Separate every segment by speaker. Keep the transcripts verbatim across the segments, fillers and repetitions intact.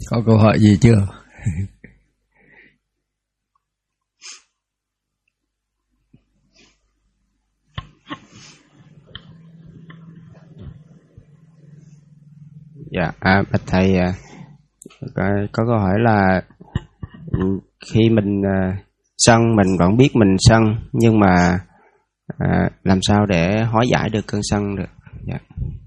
Speaker 1: Có câu hỏi gì chưa?
Speaker 2: Dạ, à, bạch thầy, à, có, có câu hỏi là khi mình à, sân, mình vẫn biết mình sân, nhưng mà à, làm sao để hóa giải được cơn sân được? Dạ.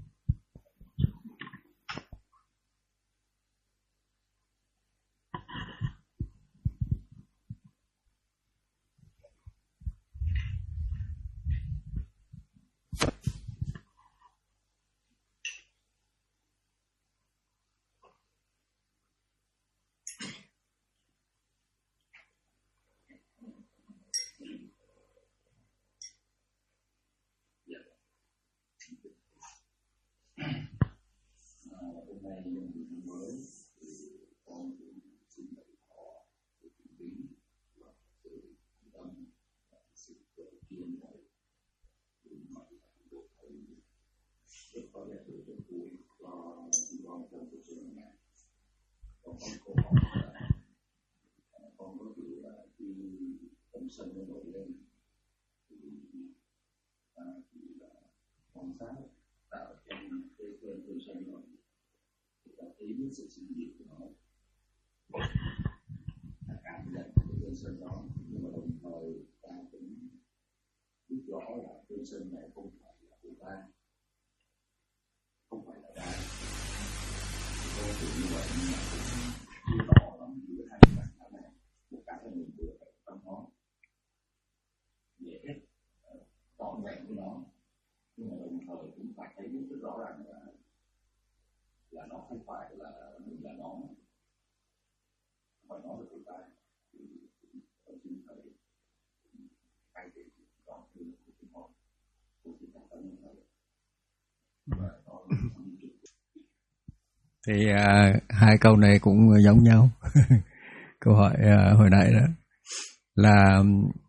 Speaker 1: Thì à, hai câu này cũng giống nhau. Câu hỏi à, hồi nãy đó là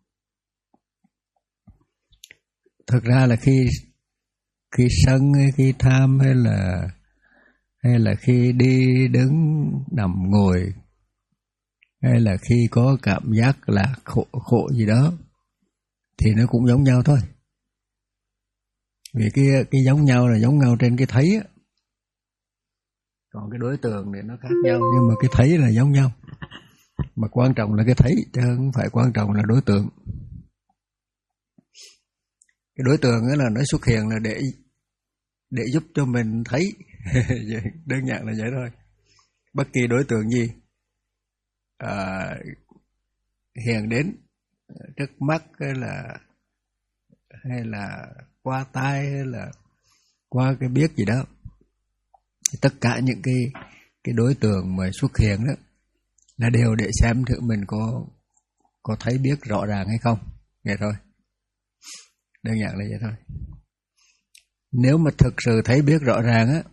Speaker 1: thực ra là khi khi sân hay khi tham hay là hay là khi đi đứng nằm ngồi hay là khi có cảm giác là khổ khổ gì đó thì nó cũng giống nhau thôi. Vì cái cái giống nhau là giống nhau trên cái thấy á. Còn cái đối tượng thì nó khác nhau, nhưng mà cái thấy là giống nhau. Mà quan trọng là cái thấy chứ không phải quan trọng là đối tượng. Cái đối tượng là nó xuất hiện là để để giúp cho mình thấy. Đơn giản là vậy thôi. Bất kỳ đối tượng gì à, hiện đến trước mắt hay là hay là qua tai hay là qua cái biết gì đó, tất cả những cái cái đối tượng mà xuất hiện đó là đều để xem thử mình có có thấy biết rõ ràng hay không. Vậy thôi. Đơn giản là vậy thôi. Nếu mà thực sự thấy biết rõ ràng á,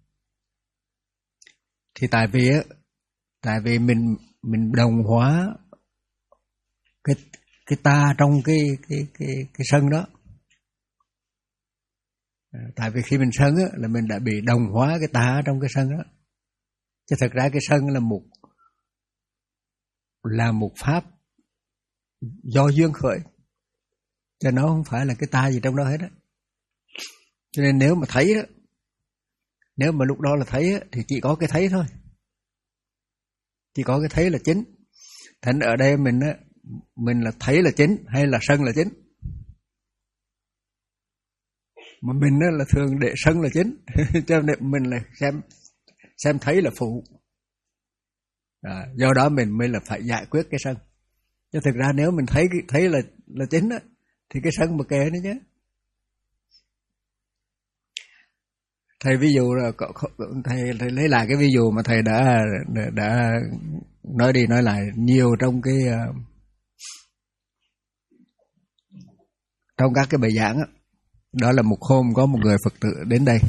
Speaker 1: thì tại vì á, tại vì mình mình đồng hóa cái cái ta trong cái cái cái cái sân đó. Tại vì khi mình sân á, là mình đã bị đồng hóa cái ta trong cái sân đó. Chứ thật ra cái sân là một là một pháp do duyên khởi, cho nó không phải là cái ta gì trong đó hết á. Cho nên nếu mà thấy đó, nếu mà lúc đó là thấy á, thì chỉ có cái thấy thôi, chỉ có cái thấy là chính. Thành ở đây mình á, mình là thấy là chính hay là sân là chính? Mà mình á, là thường để sân là chính. Cho nên mình là xem xem thấy là phụ. À, do đó mình mới là phải giải quyết cái sân. Chứ thực ra nếu mình thấy thấy là là chính á, thì cái sân mà kệ nữa chứ. Thầy ví dụ là thầy, thầy lấy lại cái ví dụ mà thầy đã đã nói đi nói lại nhiều trong cái trong các cái bài giảng á. Đó là một hôm có một người Phật tử đến đây,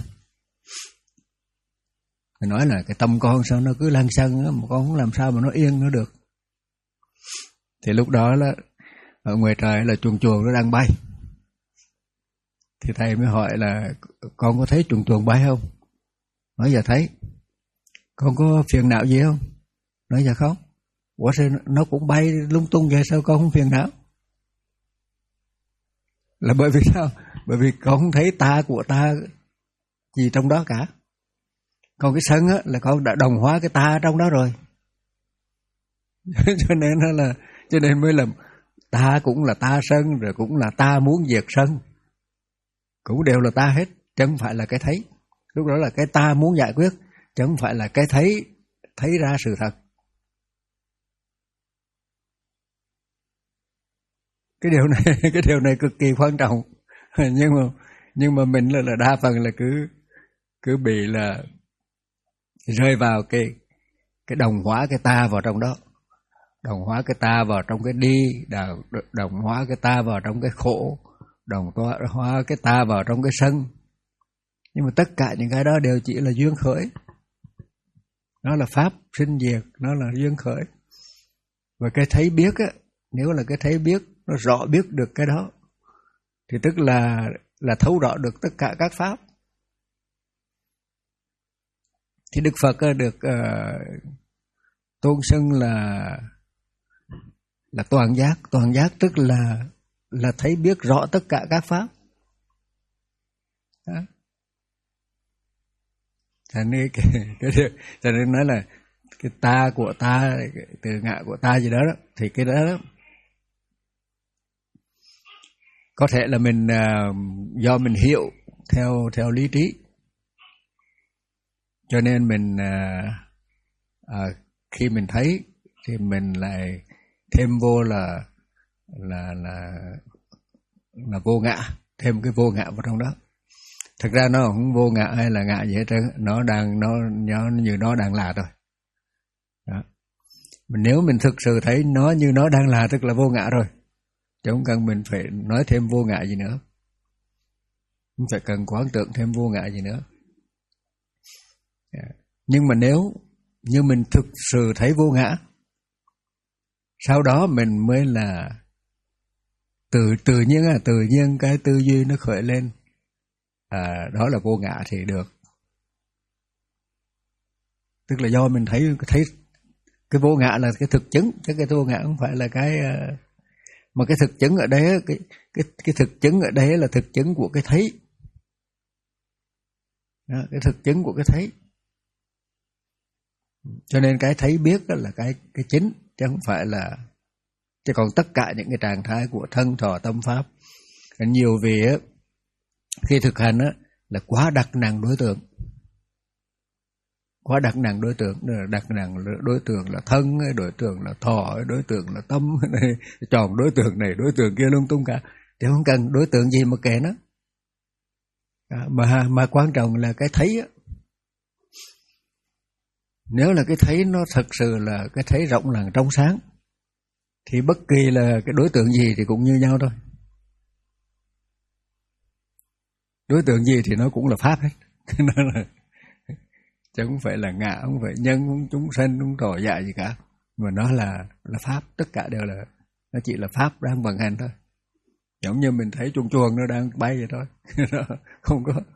Speaker 1: thầy nói là cái tâm con sao nó cứ lăng xăng á, mà con không làm sao mà nó yên nó được. Thì lúc đó là ở ngoài trời là chuồn chuồn nó đang bay. Thì thầy mới hỏi là con có thấy chuồn chuồn bay không? Nói giờ thấy. Con có phiền não gì không? Nói dạ không. Ủa sao nó cũng bay lung tung vậy, sao con không phiền não? Là bởi vì sao? Bởi vì con không thấy ta của ta gì trong đó cả. Còn cái sân á, là con đã đồng hóa cái ta trong đó rồi. Cho nên là cho nên mới là ta cũng là ta sân, rồi cũng là ta muốn diệt sân, cũng đều là ta hết, chứ không phải là cái thấy. Lúc đó là cái ta muốn giải quyết, chứ không phải là cái thấy thấy ra sự thật. Cái điều này cái điều này cực kỳ quan trọng. Nhưng mà nhưng mà mình là, là đa phần là cứ cứ bị là rơi vào cái cái đồng hóa cái ta vào trong đó, đồng hóa cái ta vào trong cái đi, đồng hóa cái ta vào trong cái khổ, đồng hóa cái ta vào trong cái sân. Nhưng mà tất cả những cái đó đều chỉ là duyên khởi. Nó là pháp sinh diệt, nó là duyên khởi. Và cái thấy biết á, nếu là cái thấy biết, nó rõ biết được cái đó, thì tức là là thấu rõ được tất cả các pháp. Thì Đức Phật được uh, tôn xưng là là toàn giác. Toàn giác tức là là thấy biết rõ tất cả các pháp. Đó. Thành nên cái, cái, cái nên nói là cái ta của ta, cái từ ngã của ta gì đó, đó thì cái đó, đó có thể là mình uh, do mình hiểu theo theo lý trí, cho nên mình uh, uh, khi mình thấy thì mình lại thêm vô là là là là vô ngã, thêm cái vô ngã vào trong đó. Thực ra nó không vô ngã hay là ngã gì hết trơn, nó đang nó, nó như nó đang là thôi. Đó. Mà nếu mình thực sự thấy nó như nó đang là, tức là vô ngã rồi, chứ không cần mình phải nói thêm vô ngã gì nữa, không phải cần quán tưởng thêm vô ngã gì nữa. Nhưng mà nếu như mình thực sự thấy vô ngã, sau đó mình mới là tự tự nhiên là tự nhiên cái tư duy nó khởi lên, à, đó là vô ngã thì được. Tức là do mình thấy thấy cái vô ngã là cái thực chứng, chứ cái vô ngã không phải là cái, mà cái thực chứng ở đây, cái cái cái thực chứng ở đây là thực chứng của cái thấy. Đó, cái thực chứng của cái thấy. Cho nên cái thấy biết đó là cái cái chính, chứ không phải là, chứ còn tất cả những cái trạng thái của thân thọ tâm pháp, nhiều vì á, khi thực hành á, là quá đặt nặng đối tượng, quá đặt nặng đối tượng, đặt nặng đối tượng là thân, đối tượng là thọ, đối tượng là tâm, chọn đối tượng này đối tượng kia lung tung cả, thì không cần đối tượng gì mà kệ nó. Mà mà quan trọng là cái thấy á. Nếu là cái thấy nó thật sự là cái thấy rộng lặng trong sáng, thì bất kỳ là cái đối tượng gì thì cũng như nhau thôi. Đối tượng gì thì nó cũng là pháp hết. Nó là, chứ không phải là ngã, không phải nhân, không chúng sanh, không tỏ dạ gì cả, mà nó là là pháp, tất cả đều là, nó chỉ là pháp đang vận hành thôi. Giống như mình thấy chuồn chuồn nó đang bay vậy thôi. Nó không có,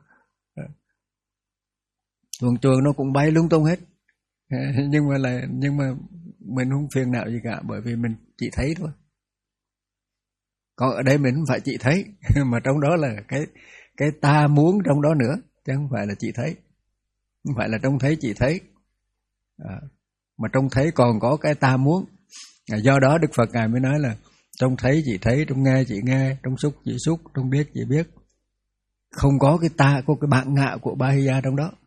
Speaker 1: chuồn chuồn nó cũng bay lung tung hết, nhưng mà là nhưng mà mình không phiền não gì cả, bởi vì mình chỉ thấy thôi. Còn ở đây mình không phải chỉ thấy, mà trong đó là cái cái ta muốn trong đó nữa, chứ không phải là chỉ thấy, không phải là trong thấy chỉ thấy, à, mà trong thấy còn có cái ta muốn. À, do đó Đức Phật ngài mới nói là trong thấy chỉ thấy, trong nghe chỉ nghe, trong xúc chỉ xúc, trong biết chỉ biết, không có cái ta, có cái bản ngã của Bahiya trong đó.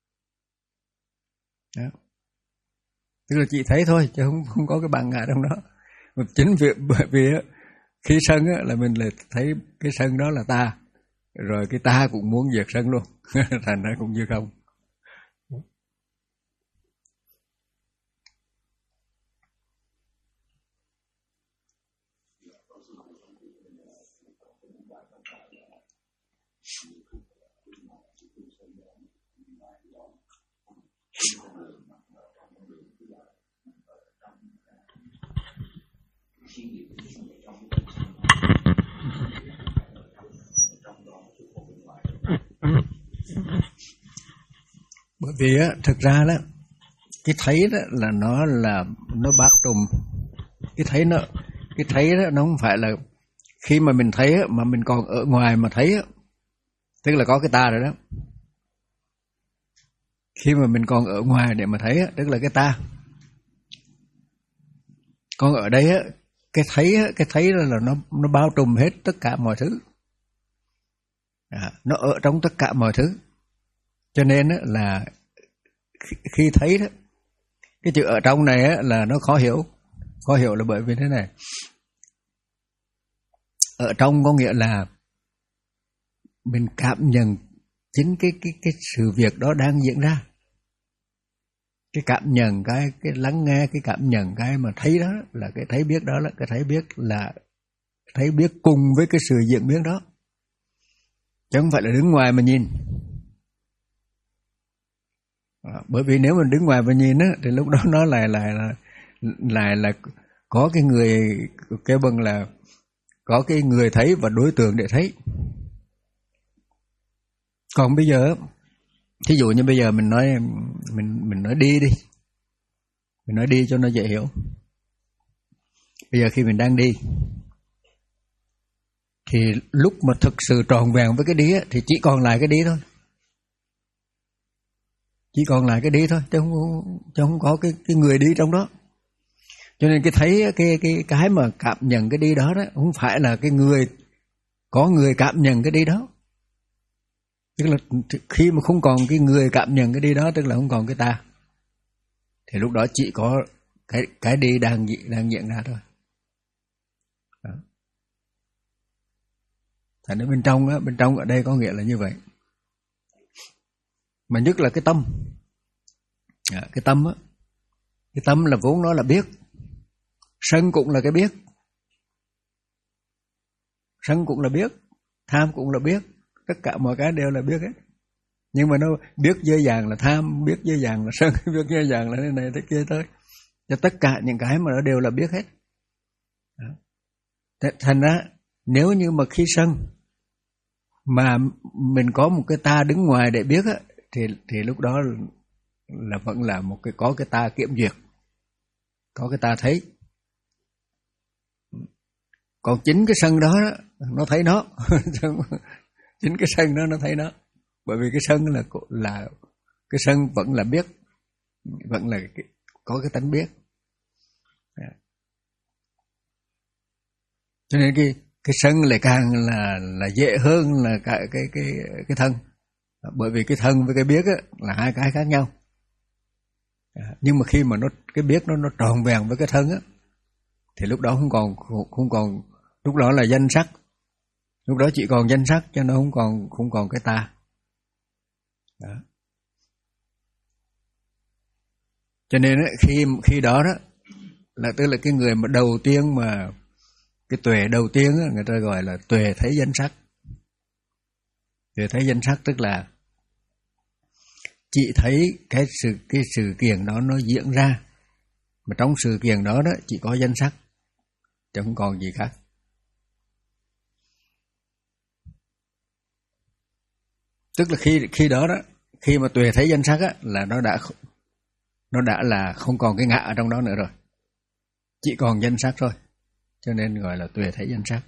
Speaker 1: Đó. Tức là chỉ thấy thôi, chứ không không có cái bản ngã trong đó. Mà chính vì bởi vì khi sân á, là mình lại thấy cái sân đó là ta, rồi cái ta cũng muốn diệt sân luôn, thành ra cũng như không. Bởi vì á, thực ra đó cái thấy đó là nó là nó bao trùm. Cái thấy nó cái thấy đó nó không phải là khi mà mình thấy mà mình còn ở ngoài mà thấy, tức là có cái ta rồi đó. Khi mà mình còn ở ngoài để mà thấy, tức là cái ta. Còn ở đây cái thấy cái thấy đó là nó nó bao trùm hết tất cả mọi thứ. À, nó ở trong tất cả mọi thứ. Cho nên là khi thấy đó, cái chữ ở trong này là nó khó hiểu. Khó hiểu là bởi vì thế này. Ở trong có nghĩa là mình cảm nhận chính cái cái cái sự việc đó đang diễn ra. Cái cảm nhận, cái cái lắng nghe, cái cảm nhận, cái mà thấy đó là cái thấy biết đó, là cái thấy biết là thấy biết cùng với cái sự diễn biến đó. Chứ không phải là đứng ngoài mà nhìn. À, bởi vì nếu mình đứng ngoài mà nhìn á, thì lúc đó nó lại lại là lại là có cái người cái bằng là có cái người thấy và đối tượng để thấy. Còn bây giờ, thí dụ như bây giờ mình nói mình mình nói đi đi, mình nói đi cho nó dễ hiểu. Bây giờ khi mình đang đi, thì lúc mà thực sự tròn vẹn với cái đi á, thì chỉ còn lại cái đi thôi. Chỉ còn lại cái đi thôi, chứ không, chứ không có cái cái người đi trong đó. Cho nên cái thấy cái cái cái mà cảm nhận cái đi đó đó không phải là cái người có người cảm nhận cái đi đó. Tức là khi mà không còn cái người cảm nhận cái đi đó, tức là không còn cái ta, thì lúc đó chỉ có cái cái đi đang đang diễn ra thôi. Đó. Thành ra bên trong á, bên trong ở đây có nghĩa là như vậy. Mà nhất là cái tâm. À, cái tâm á, cái tâm là vốn nó là biết. Sân cũng là cái biết. Sân cũng là biết, tham cũng là biết, tất cả mọi cái đều là biết hết. Nhưng mà nó biết dễ dàng là tham, biết dễ dàng là sân, biết dễ dàng là thế này thế kia thôi. Cho tất cả những cái mà nó đều là biết hết. Đó. Thành ra nếu như mà khi sân mà mình có một cái ta đứng ngoài để biết á, thì thì lúc đó là vẫn là một cái có cái ta kiểm duyệt, có cái ta thấy. Còn chính cái sân đó, đó nó thấy nó. Chính cái sân đó nó thấy nó. Bởi vì cái sân là là cái sân vẫn là biết, vẫn là cái, có cái tánh biết. Cho nên cái cái sân lại càng là là dễ hơn là cái cái cái cái thân. Bởi vì cái thân với cái biết á, là hai cái khác nhau. Nhưng mà khi mà nó cái biết nó nó tròn vẹn với cái thân á, thì lúc đó không còn không còn lúc đó là danh sắc. Lúc đó chỉ còn danh sắc, cho nó không còn không còn cái ta. Đó. Cho nên ấy, khi khi đó đó là tức là cái người mà đầu tiên mà cái tuệ đầu tiên á, người ta gọi là tuệ thấy danh sắc. Tuệ thấy danh sắc tức là chỉ thấy cái sự cái sự kiện đó nó diễn ra, mà trong sự kiện đó đó chỉ có danh sắc, chứ không còn gì khác. Tức là khi khi đó đó, khi mà tuệ thấy danh sắc á, là nó đã nó đã là không còn cái ngã ở trong đó nữa rồi, chỉ còn danh sắc thôi, cho nên gọi là tuệ thấy danh sắc.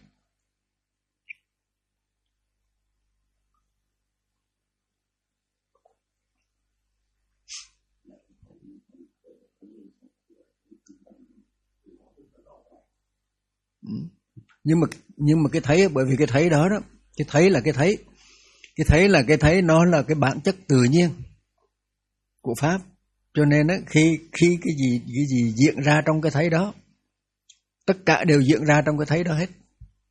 Speaker 1: Nhưng mà nhưng mà cái thấy, bởi vì cái thấy đó đó, cái thấy là cái thấy, cái thấy là cái thấy nó là cái bản chất tự nhiên của pháp. Cho nên đó, khi khi cái gì cái gì diễn ra trong cái thấy đó, tất cả đều diễn ra trong cái thấy đó hết.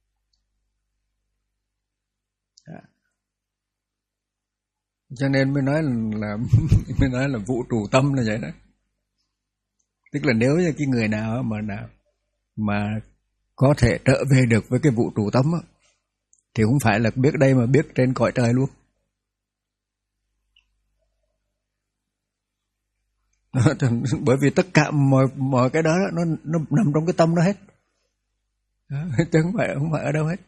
Speaker 1: Cho nên mới nói là mới nói là vũ trụ tâm là vậy đó. Tức là nếu như cái người nào mà nào mà có thể trở về được với cái vũ trụ tâm á, thì không phải là biết đây mà biết trên cõi trời luôn. Bởi vì tất cả mọi mọi cái đó nó nó nằm trong cái tâm đó hết. Đó, chứ không phải không phải ở đâu hết.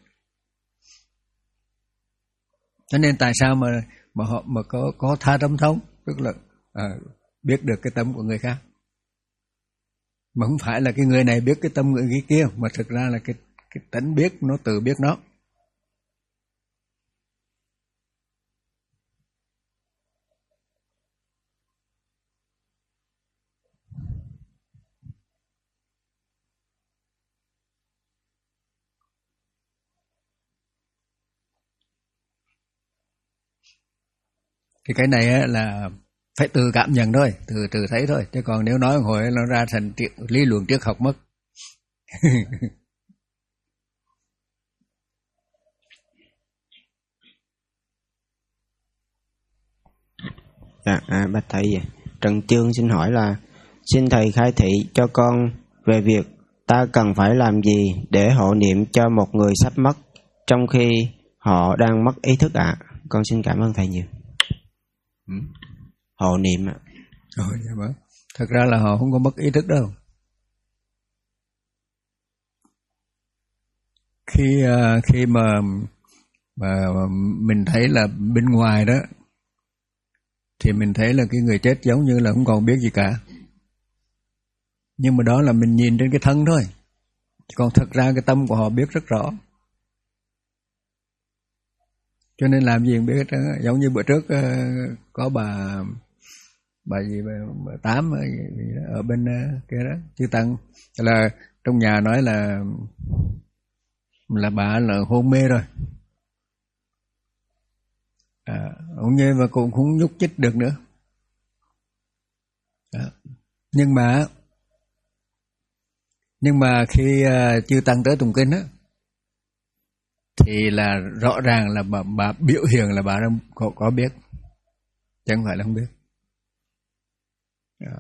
Speaker 1: Cho nên tại sao mà mà họ mà có có tha tâm thông, tức là à, biết được cái tâm của người khác. Mà không phải là cái người này biết cái tâm người kia, mà thực ra là cái, cái tánh biết nó tự biết nó. Thì cái này á, là phải tự cảm nhận thôi, từ từ thấy thôi, chứ còn nếu nói hồi nó ra thành lý luận triết học mất.
Speaker 2: Dạ, à, bạch thầy, Trần Chương xin hỏi là xin thầy khai thị cho con về việc ta cần phải làm gì để hộ niệm cho một người sắp mất trong khi họ đang mất ý thức ạ. À? Con xin cảm ơn thầy nhiều.
Speaker 1: Ừ.
Speaker 2: Hộ niệm ạ.
Speaker 1: Rồi, dạ vâng. Thật ra là họ không có mất ý thức đâu. Khi khi mà mà mình thấy là bên ngoài đó thì mình thấy là cái người chết giống như là không còn biết gì cả. Nhưng mà đó là mình nhìn trên cái thân thôi. Còn thật ra cái tâm của họ biết rất rõ. Cho nên làm gì cũng biết đó. Giống như bữa trước có bà bà gì bà, bà Tám ở bên kia đó, Chư Tăng, là trong nhà nói là là bà là hôn mê rồi. À, cũng như mà cũng không nhúc nhích được nữa. À, nhưng mà nhưng mà khi uh, Chư Tăng tới tụng kinh á, thì là rõ ràng là bà, bà biểu hiện là bà có, có biết, chứ không phải là không biết. À.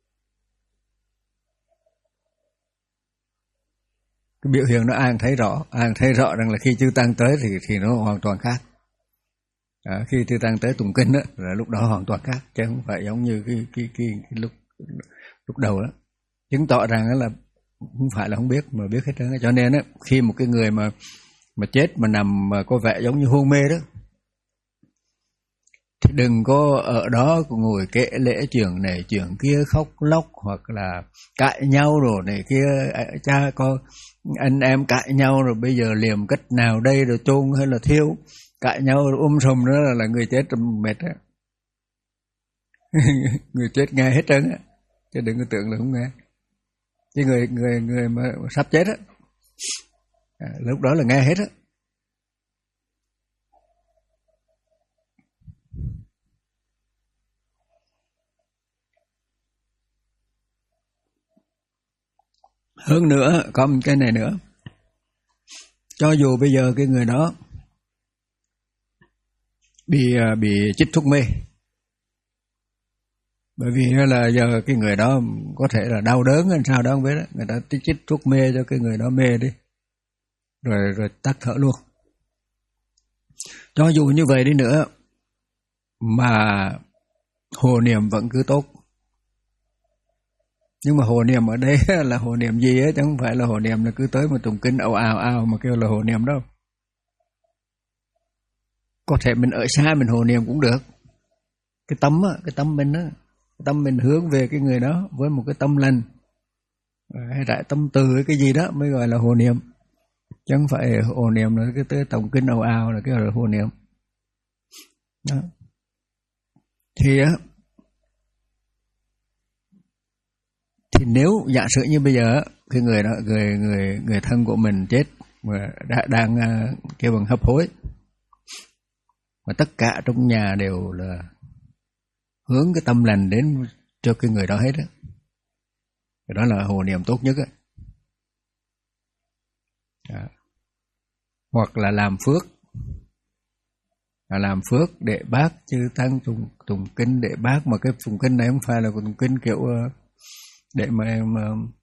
Speaker 1: Cái biểu hiện nó ai thấy rõ, ai thấy rõ rằng là khi Chư Tăng tới thì thì nó hoàn toàn khác. À, khi Chư Tăng tới tụng kinh đó, là lúc đó hoàn toàn khác, chứ không phải giống như cái cái cái, cái lúc lúc đầu đó, chứng tỏ rằng là không phải là không biết mà biết hết trơn. Cho nên á, khi một cái người mà mà chết mà nằm mà có vẻ giống như hôn mê đó, thì đừng có ở đó ngồi kể lễ chuyện này chuyện kia, khóc lóc hoặc là cãi nhau rồi này kia, cha con anh em cãi nhau rồi bây giờ liềm cách nào đây, rồi chôn hay là thiêu, cãi nhau rồi um sùm đó là, là người chết mệt á. Người chết nghe hết trơn á, chứ đừng có tưởng là không nghe. Chứ người người người mà sắp chết á, à, lúc đó là nghe hết á. Hơn nữa, có một cái này nữa. Cho dù bây giờ cái người đó bị bị chích thuốc mê, bởi vì là giờ cái người đó có thể là đau đớn hay sao đó không biết đó, người ta chích thuốc mê cho cái người đó mê đi, rồi rồi tắt thở luôn. Cho dù như vậy đi nữa mà hồ niệm vẫn cứ tốt. Nhưng mà hồ niệm ở đây là hồ niệm gì á, chứ không phải là hồ niệm là cứ tới mà tụng kinh ào ào ào mà kêu là hồ niệm đâu. Có thể mình ở xa mình hồ niệm cũng được. Cái tâm á, cái tâm mình á, cái tâm mình hướng về cái người đó với một cái tâm lành, hay đại tâm từ cái gì đó mới gọi là hồ niệm. Chứ không phải hồ niệm là cái tới tụng kinh ào ào là cái là hồ niệm. Đó. Thì á, thì nếu giả sử như bây giờ cái người đó, người người người thân của mình chết mà đã, đang uh, kêu bằng hấp hối, mà tất cả trong nhà đều là hướng cái tâm lành đến cho cái người đó hết á, đó là hồ niệm tốt nhất á. À. Hoặc là làm phước, là làm phước để bác Chư Tăng tụng tụng kinh để bác, mà cái tụng kinh này không phải là tụng kinh kiểu uh, để mà, mà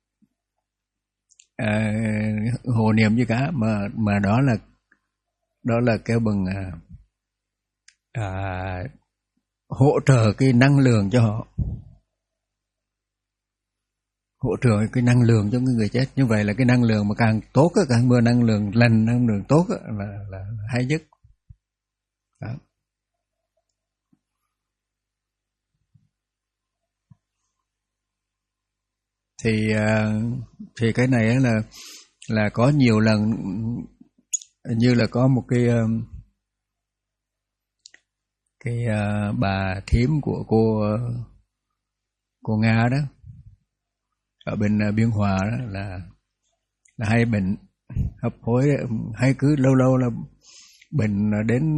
Speaker 1: à, hồ niệm gì cả, mà mà đó là đó là kêu bằng à, à, hỗ trợ cái năng lượng cho họ, hỗ trợ cái năng lượng cho người chết. Như vậy là cái năng lượng mà càng tốt á, càng mưa năng lượng lành, năng lượng tốt á, là, là, là hay nhất. Đó. thì thì cái này là là có nhiều lần, như là có một cái cái bà thím của cô cô Nga đó ở bên Biên Hòa đó, là là hay bệnh hấp hối, hay cứ lâu lâu là bệnh đến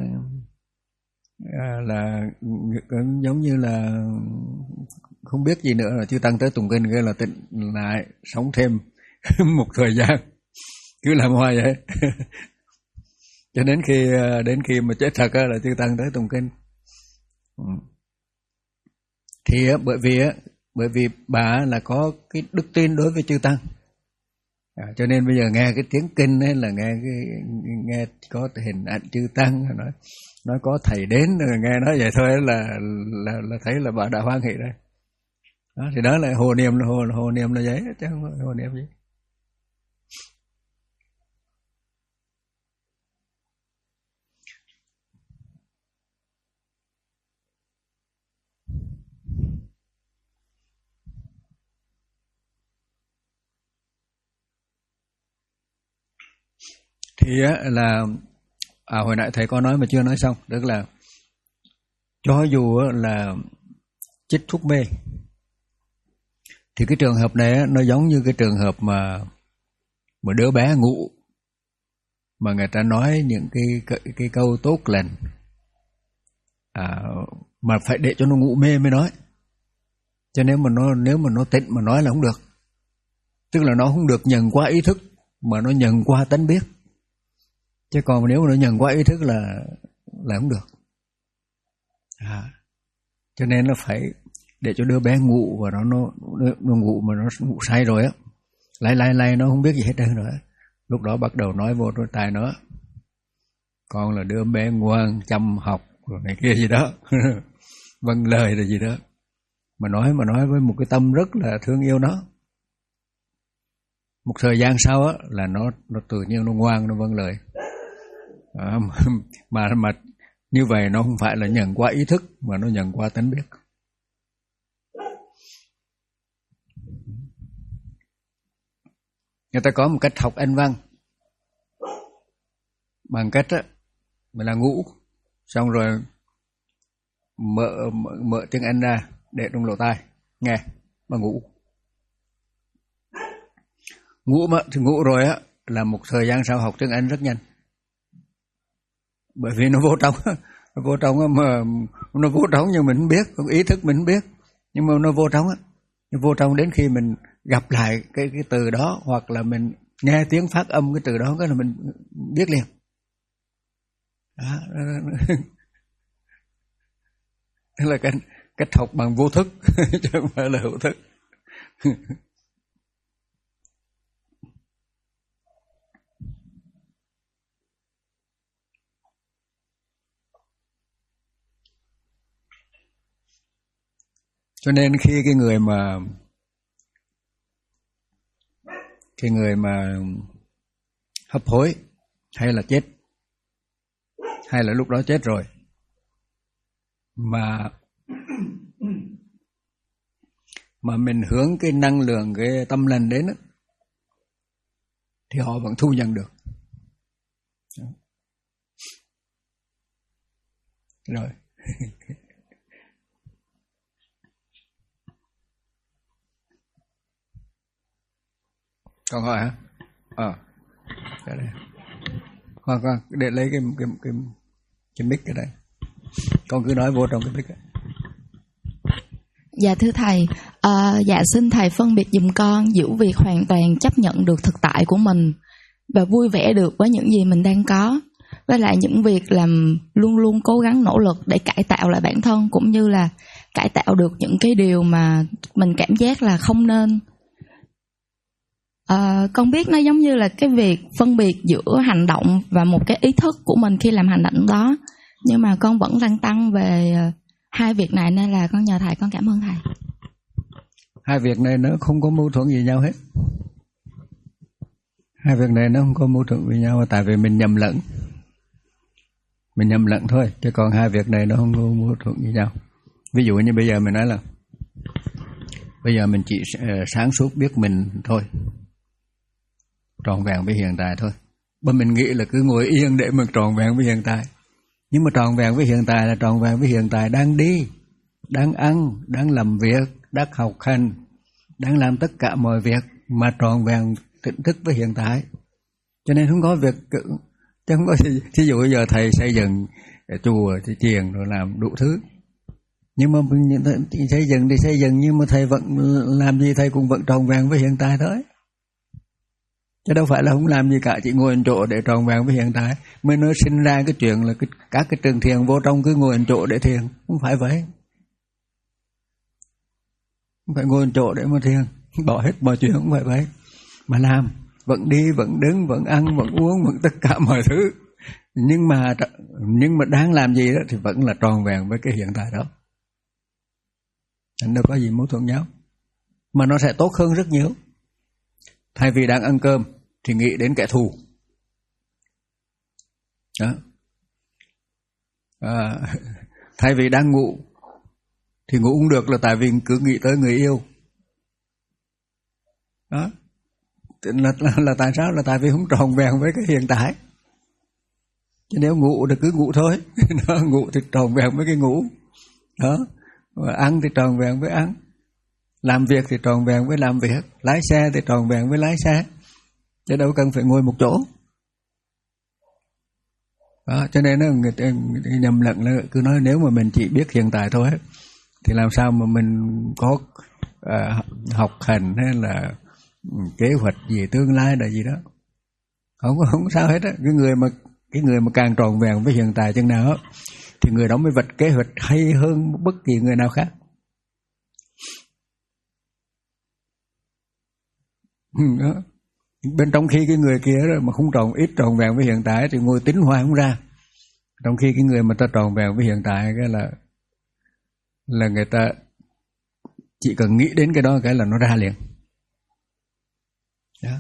Speaker 1: là giống như là không biết gì nữa, là chư tăng tới tụng kinh cái là tịnh lại sống thêm một thời gian, cứ làm hoài vậy. Cho đến khi đến khi mà chết thật là chư tăng tới tụng kinh. Thì bởi vì bởi vì bà là có cái đức tin đối với chư tăng, à, cho nên bây giờ nghe cái tiếng kinh ấy là nghe cái nghe có hình ảnh chư tăng, nói nói có thầy đến rồi nghe nói vậy thôi là là là thấy là bà đã hoan hỷ rồi. Đó, thì đó là hồ niệm, là hồ, hồ niệm là vậy chứ không phải hồ niệm gì. Thì là à, hồi nãy thầy có nói mà chưa nói xong, tức là cho dù là chích thuốc mê thì cái trường hợp này nó giống như cái trường hợp mà một đứa bé ngủ mà người ta nói những cái cái, cái câu tốt lành, à, mà phải để cho nó ngủ mê mới nói. Cho nên mà nó nếu mà nó tỉnh mà nói là không được, tức là nó không được nhận qua ý thức mà nó nhận qua tánh biết. Chứ còn nếu mà nó nhận qua ý thức là là không được. À, cho nên nó phải để cho đứa bé ngủ, và nó nó nó ngủ mà nó ngủ say rồi á, lay lay lay nó không biết gì hết trơn rồi. Lúc đó bắt đầu nói vô đôi tai nó, con là đứa bé ngoan chăm học rồi này kia gì đó, vâng lời là gì đó, mà nói mà nói với một cái tâm rất là thương yêu nó. Một thời gian sau á là nó nó tự nhiên nó ngoan, nó vâng lời. À, mà mà như vậy nó không phải là nhận qua ý thức mà nó nhận qua tánh biết. Người ta có một cách học Anh văn bằng cách á mình là ngủ xong rồi mở, mở mở tiếng Anh ra để trong lỗ tai nghe mà ngủ. Ngủ mà thì ngủ rồi á là một thời gian sau học tiếng Anh rất nhanh. Bởi vì nó vô trong, nó vô trong mà nó vô trong nhưng mình không biết, không ý thức mình không biết, nhưng mà nó vô trong á, nó vô trong đến khi mình gặp lại cái cái từ đó, hoặc là mình nghe tiếng phát âm cái từ đó, cái là mình biết liền. Đó, đó là cách cách học bằng vô thức chứ không phải là hữu thức. Cho nên khi cái người mà cái người mà hấp hối hay là chết, hay là lúc đó chết rồi, mà mà mình hướng cái năng lượng, cái tâm lành đến đó, thì họ vẫn thu nhận được. Rồi. Con hỏi hả? Ờ. À, đây. Khoan khoan, để lấy cái cái cái cái mic ở đây. Con cứ nói vô trong cái mic ấy.
Speaker 3: Dạ thưa thầy, à, dạ xin thầy phân biệt giùm con giữa việc hoàn toàn chấp nhận được thực tại của mình và vui vẻ được với những gì mình đang có, với lại những việc làm luôn luôn cố gắng nỗ lực để cải tạo lại bản thân, cũng như là cải tạo được những cái điều mà mình cảm giác là không nên. À, con biết nó giống như là cái việc phân biệt giữa hành động và một cái ý thức của mình khi làm hành động đó, nhưng mà con vẫn lăn tăn về hai việc này, nên là con nhờ thầy, con cảm ơn thầy.
Speaker 1: Hai việc này nó không có mâu thuẫn gì nhau hết. Hai việc này nó không có mâu thuẫn với nhau, tại vì mình nhầm lẫn. Mình nhầm lẫn thôi, chứ còn hai việc này nó không có mâu thuẫn với nhau. Ví dụ như bây giờ mình nói là Bây giờ mình chỉ sáng suốt biết mình thôi, tròn vẹn với hiện tại thôi. Bởi mình nghĩ là cứ ngồi yên để mình tròn vẹn với hiện tại. Nhưng mà tròn vẹn với hiện tại là tròn vẹn với hiện tại đang đi, đang ăn, đang làm việc, đang học hành, đang làm tất cả mọi việc mà tròn vẹn tỉnh thức với hiện tại. Cho nên không có việc, chứ không có, thí dụ bây giờ thầy xây dựng chùa, thì chiền rồi làm đủ thứ. Nhưng mà xây dựng thì xây dựng, nhưng mà thầy vẫn làm gì thầy cũng vẫn tròn vẹn với hiện tại thôi. Chứ đâu phải là không làm gì cả, chỉ ngồi ở chỗ để tròn vẹn với hiện tại. Mới nói sinh ra cái chuyện là cái, các cái trường thiền vô trong cứ ngồi ở chỗ để thiền. Không phải vậy. Không phải ngồi ở chỗ để mà thiền, bỏ hết mọi chuyện, không phải vậy. Mà làm, vẫn đi, vẫn đứng, vẫn ăn, vẫn uống, vẫn tất cả mọi thứ. Nhưng mà nhưng mà đang làm gì đó thì vẫn là tròn vẹn với cái hiện tại đó. Nên đâu có gì mâu thuẫn nhau. Mà nó sẽ tốt hơn rất nhiều. Thay vì đang ăn cơm thì nghĩ đến kẻ thù. Đó. À, thay vì đang ngủ thì ngủ không được là tại vì cứ nghĩ tới người yêu. Đó. Là, là, là tại sao? Là tại vì không tròn vẹn với cái hiện tại. Chứ nếu ngủ thì cứ ngủ thôi. Đó, ngủ thì tròn vẹn với cái ngủ. Đó. Và ăn thì tròn vẹn với ăn. Làm việc thì tròn vẹn với làm việc. Lái xe thì tròn vẹn với lái xe. Chứ đâu cần phải ngồi một chỗ. Đó, cho nên người ta nhầm lẫn là cứ nói nếu mà mình chỉ biết hiện tại thôi thì làm sao mà mình có uh, học hành hay là kế hoạch gì tương lai là gì đó. Không có không sao hết á. Cái người mà cái người mà càng tròn vẹn với hiện tại chừng nào thì người đó mới vạch kế hoạch hay hơn bất kỳ người nào khác. Đó. Bên trong khi cái người kia đó mà không tròn ít tròn vẹn với hiện tại thì ngồi tính hoài không ra. Trong khi cái người mà ta tròn vẹn với hiện tại cái là là người ta chỉ cần nghĩ đến cái đó cái là nó ra liền. Đó.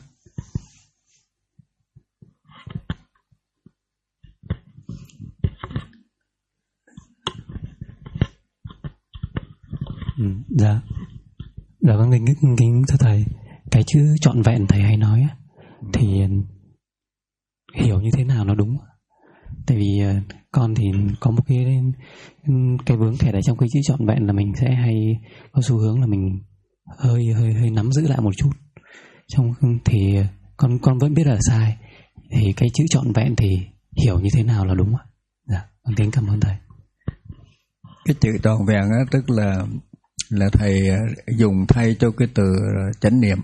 Speaker 4: Ừ, dạ. Dạ vâng, kính kính thưa thầy, cái chữ trọn vẹn thầy hay nói á, thì hiểu như thế nào nó đúng? Tại vì con thì có một cái cái vướng kẹt ở trong cái chữ trọn vẹn là mình sẽ hay có xu hướng là mình hơi hơi hơi nắm giữ lại một chút. Trong thì con con vẫn biết là sai. Thì cái chữ trọn vẹn thì hiểu như thế nào là đúng ạ? Dạ, con kính cảm ơn thầy.
Speaker 1: Cái chữ trọn vẹn á, tức là là thầy dùng thay cho cái từ chánh niệm.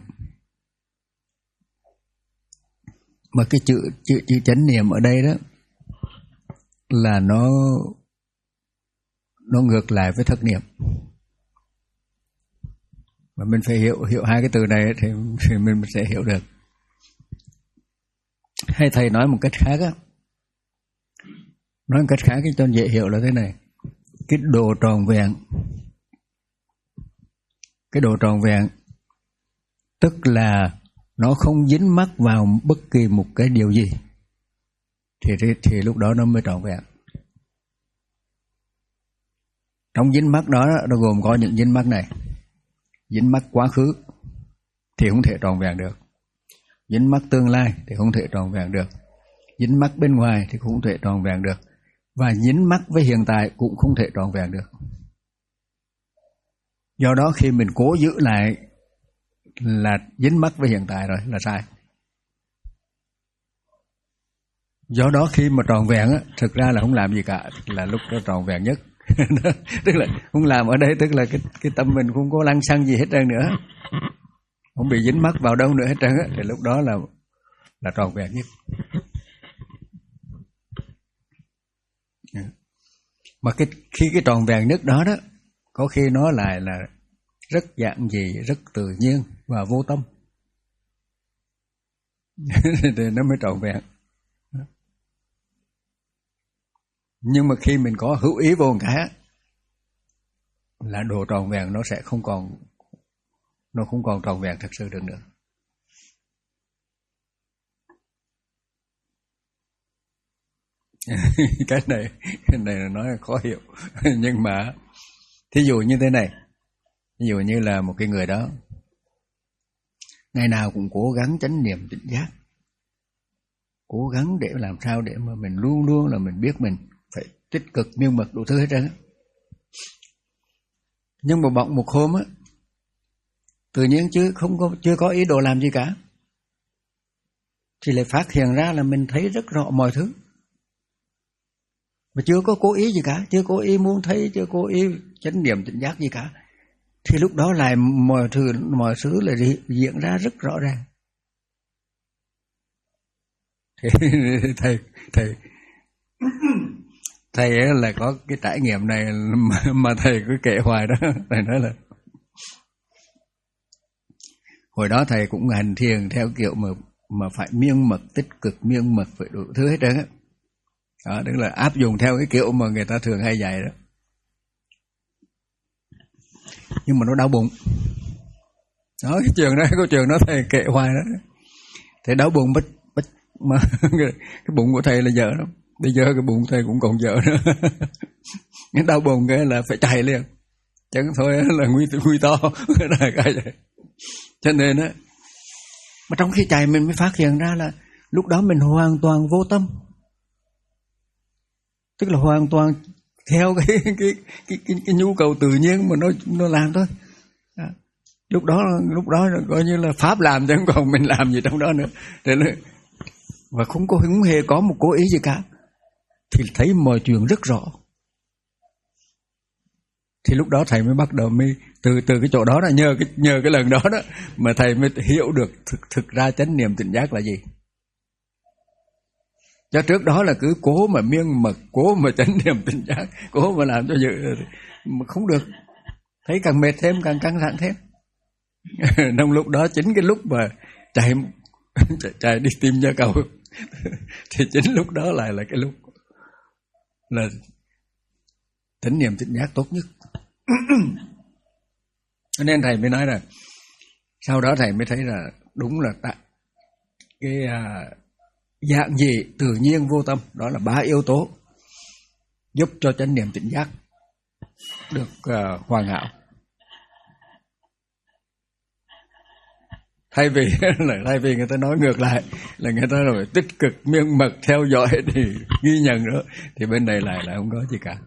Speaker 1: Mà cái chữ chữ chữ chánh niệm ở đây đó là nó nó ngược lại với thất niệm. Mà mình phải hiểu hiểu hai cái từ này thì, thì mình sẽ hiểu được. Hay thầy nói một cách khác á, nói một cách khác cái cho dễ hiểu là thế này. Cái độ tròn vẹn, cái độ tròn vẹn tức là nó không dính mắc vào bất kỳ một cái điều gì thì, thì, thì lúc đó nó mới tròn vẹn. Trong dính mắc đó nó gồm có những dính mắc này. Dính mắc quá khứ thì không thể tròn vẹn được. Dính mắc tương lai thì không thể tròn vẹn được. Dính mắc bên ngoài thì cũng không thể tròn vẹn được. Và dính mắc với hiện tại cũng không thể tròn vẹn được. Do đó khi mình cố giữ lại là dính mắc với hiện tại rồi là sai. Do đó khi mà tròn vẹn á, thực ra là không làm gì cả, là lúc đó tròn vẹn nhất. Tức là không làm ở đây tức là cái cái tâm mình không có lăng xăng gì hết trơn nữa, không bị dính mắc vào đâu nữa hết trơn á, thì lúc đó là là tròn vẹn nhất. Mà cái khi cái tròn vẹn nhất đó đó, có khi nó lại là rất giản dị, rất tự nhiên và vô tâm. Thì nó mới tròn vẹn. Nhưng mà khi mình có hữu ý vô một cái là đồ tròn vẹn nó sẽ không còn, nó không còn tròn vẹn thật sự được nữa. Cái này cái này là nói khó hiểu. Nhưng mà thí dụ như thế này, Ví dụ như là một cái người đó ngày nào cũng cố gắng chánh niệm tỉnh giác, cố gắng để làm sao để mà mình luôn luôn là mình biết mình phải tích cực miên mật đủ thứ hết trơn á. Nhưng mà bỗng một hôm á, tự nhiên chứ không có chưa có ý đồ làm gì cả, thì lại phát hiện ra là mình thấy rất rõ mọi thứ, mà chưa có cố ý gì cả, chưa cố ý muốn thấy, chưa cố ý chánh niệm tỉnh giác gì cả, thì lúc đó lại mọi thứ mọi thứ lại diễn ra rất rõ ràng. Thì thầy thầy thầy ấy là có cái trải nghiệm này mà, mà thầy cứ kể hoài đó. Thầy nói là hồi đó thầy cũng hành thiền theo kiểu mà mà phải miên mật, tích cực miên mật, phải đủ thứ hết trơn á. Đó, tức là áp dụng theo cái kiểu mà người ta thường hay dạy đó. Nhưng mà nó đau bụng. Đó, cái trường đó, cái trường đó thầy kể hoài đó. Thầy đau bụng bất, bất mà cái bụng của thầy là dở lắm. Bây giờ cái bụng thầy cũng còn dở nữa. Cái đau bụng cái là phải chạy liền. Chẳng thôi là nguy, nguy to. Là cái vậy. Cho nên á, mà trong khi chạy mình mới phát hiện ra là lúc đó mình hoàn toàn vô tâm. Tức là hoàn toàn theo cái cái cái cái, cái, cái nhu cầu tự nhiên mà nó nó làm thôi. Đó. Lúc đó lúc đó coi như là pháp làm chứ không còn mình làm gì trong đó nữa. Thế nên, và không có không hề có một cố ý gì cả, thì thấy mọi chuyện rất rõ. Thì lúc đó thầy mới bắt đầu mới từ từ cái chỗ đó là nhờ cái nhờ cái lần đó đó mà thầy mới hiểu được thực thực ra chánh niệm tỉnh giác là gì. Cho trước đó là cứ cố mà miên mật, cố mà chánh niệm tỉnh giác, cố mà làm cho dự mà không được, thấy càng mệt thêm, càng căng thẳng thêm. Trong lúc đó chính cái lúc mà chạy chạy, chạy đi tìm nhà cầu thì chính lúc đó lại là cái lúc là chánh niệm tỉnh giác tốt nhất. Cho nên thầy mới nói là sau đó thầy mới thấy là đúng là tại cái uh, dạng gì tự nhiên vô tâm, đó là ba yếu tố giúp cho chánh niệm tỉnh giác được uh, hoàn hảo. Thay vì là thay vì người ta nói ngược lại là người ta rồi tích cực miên mật theo dõi thì ghi nhận nữa, thì bên này lại là không có gì cả.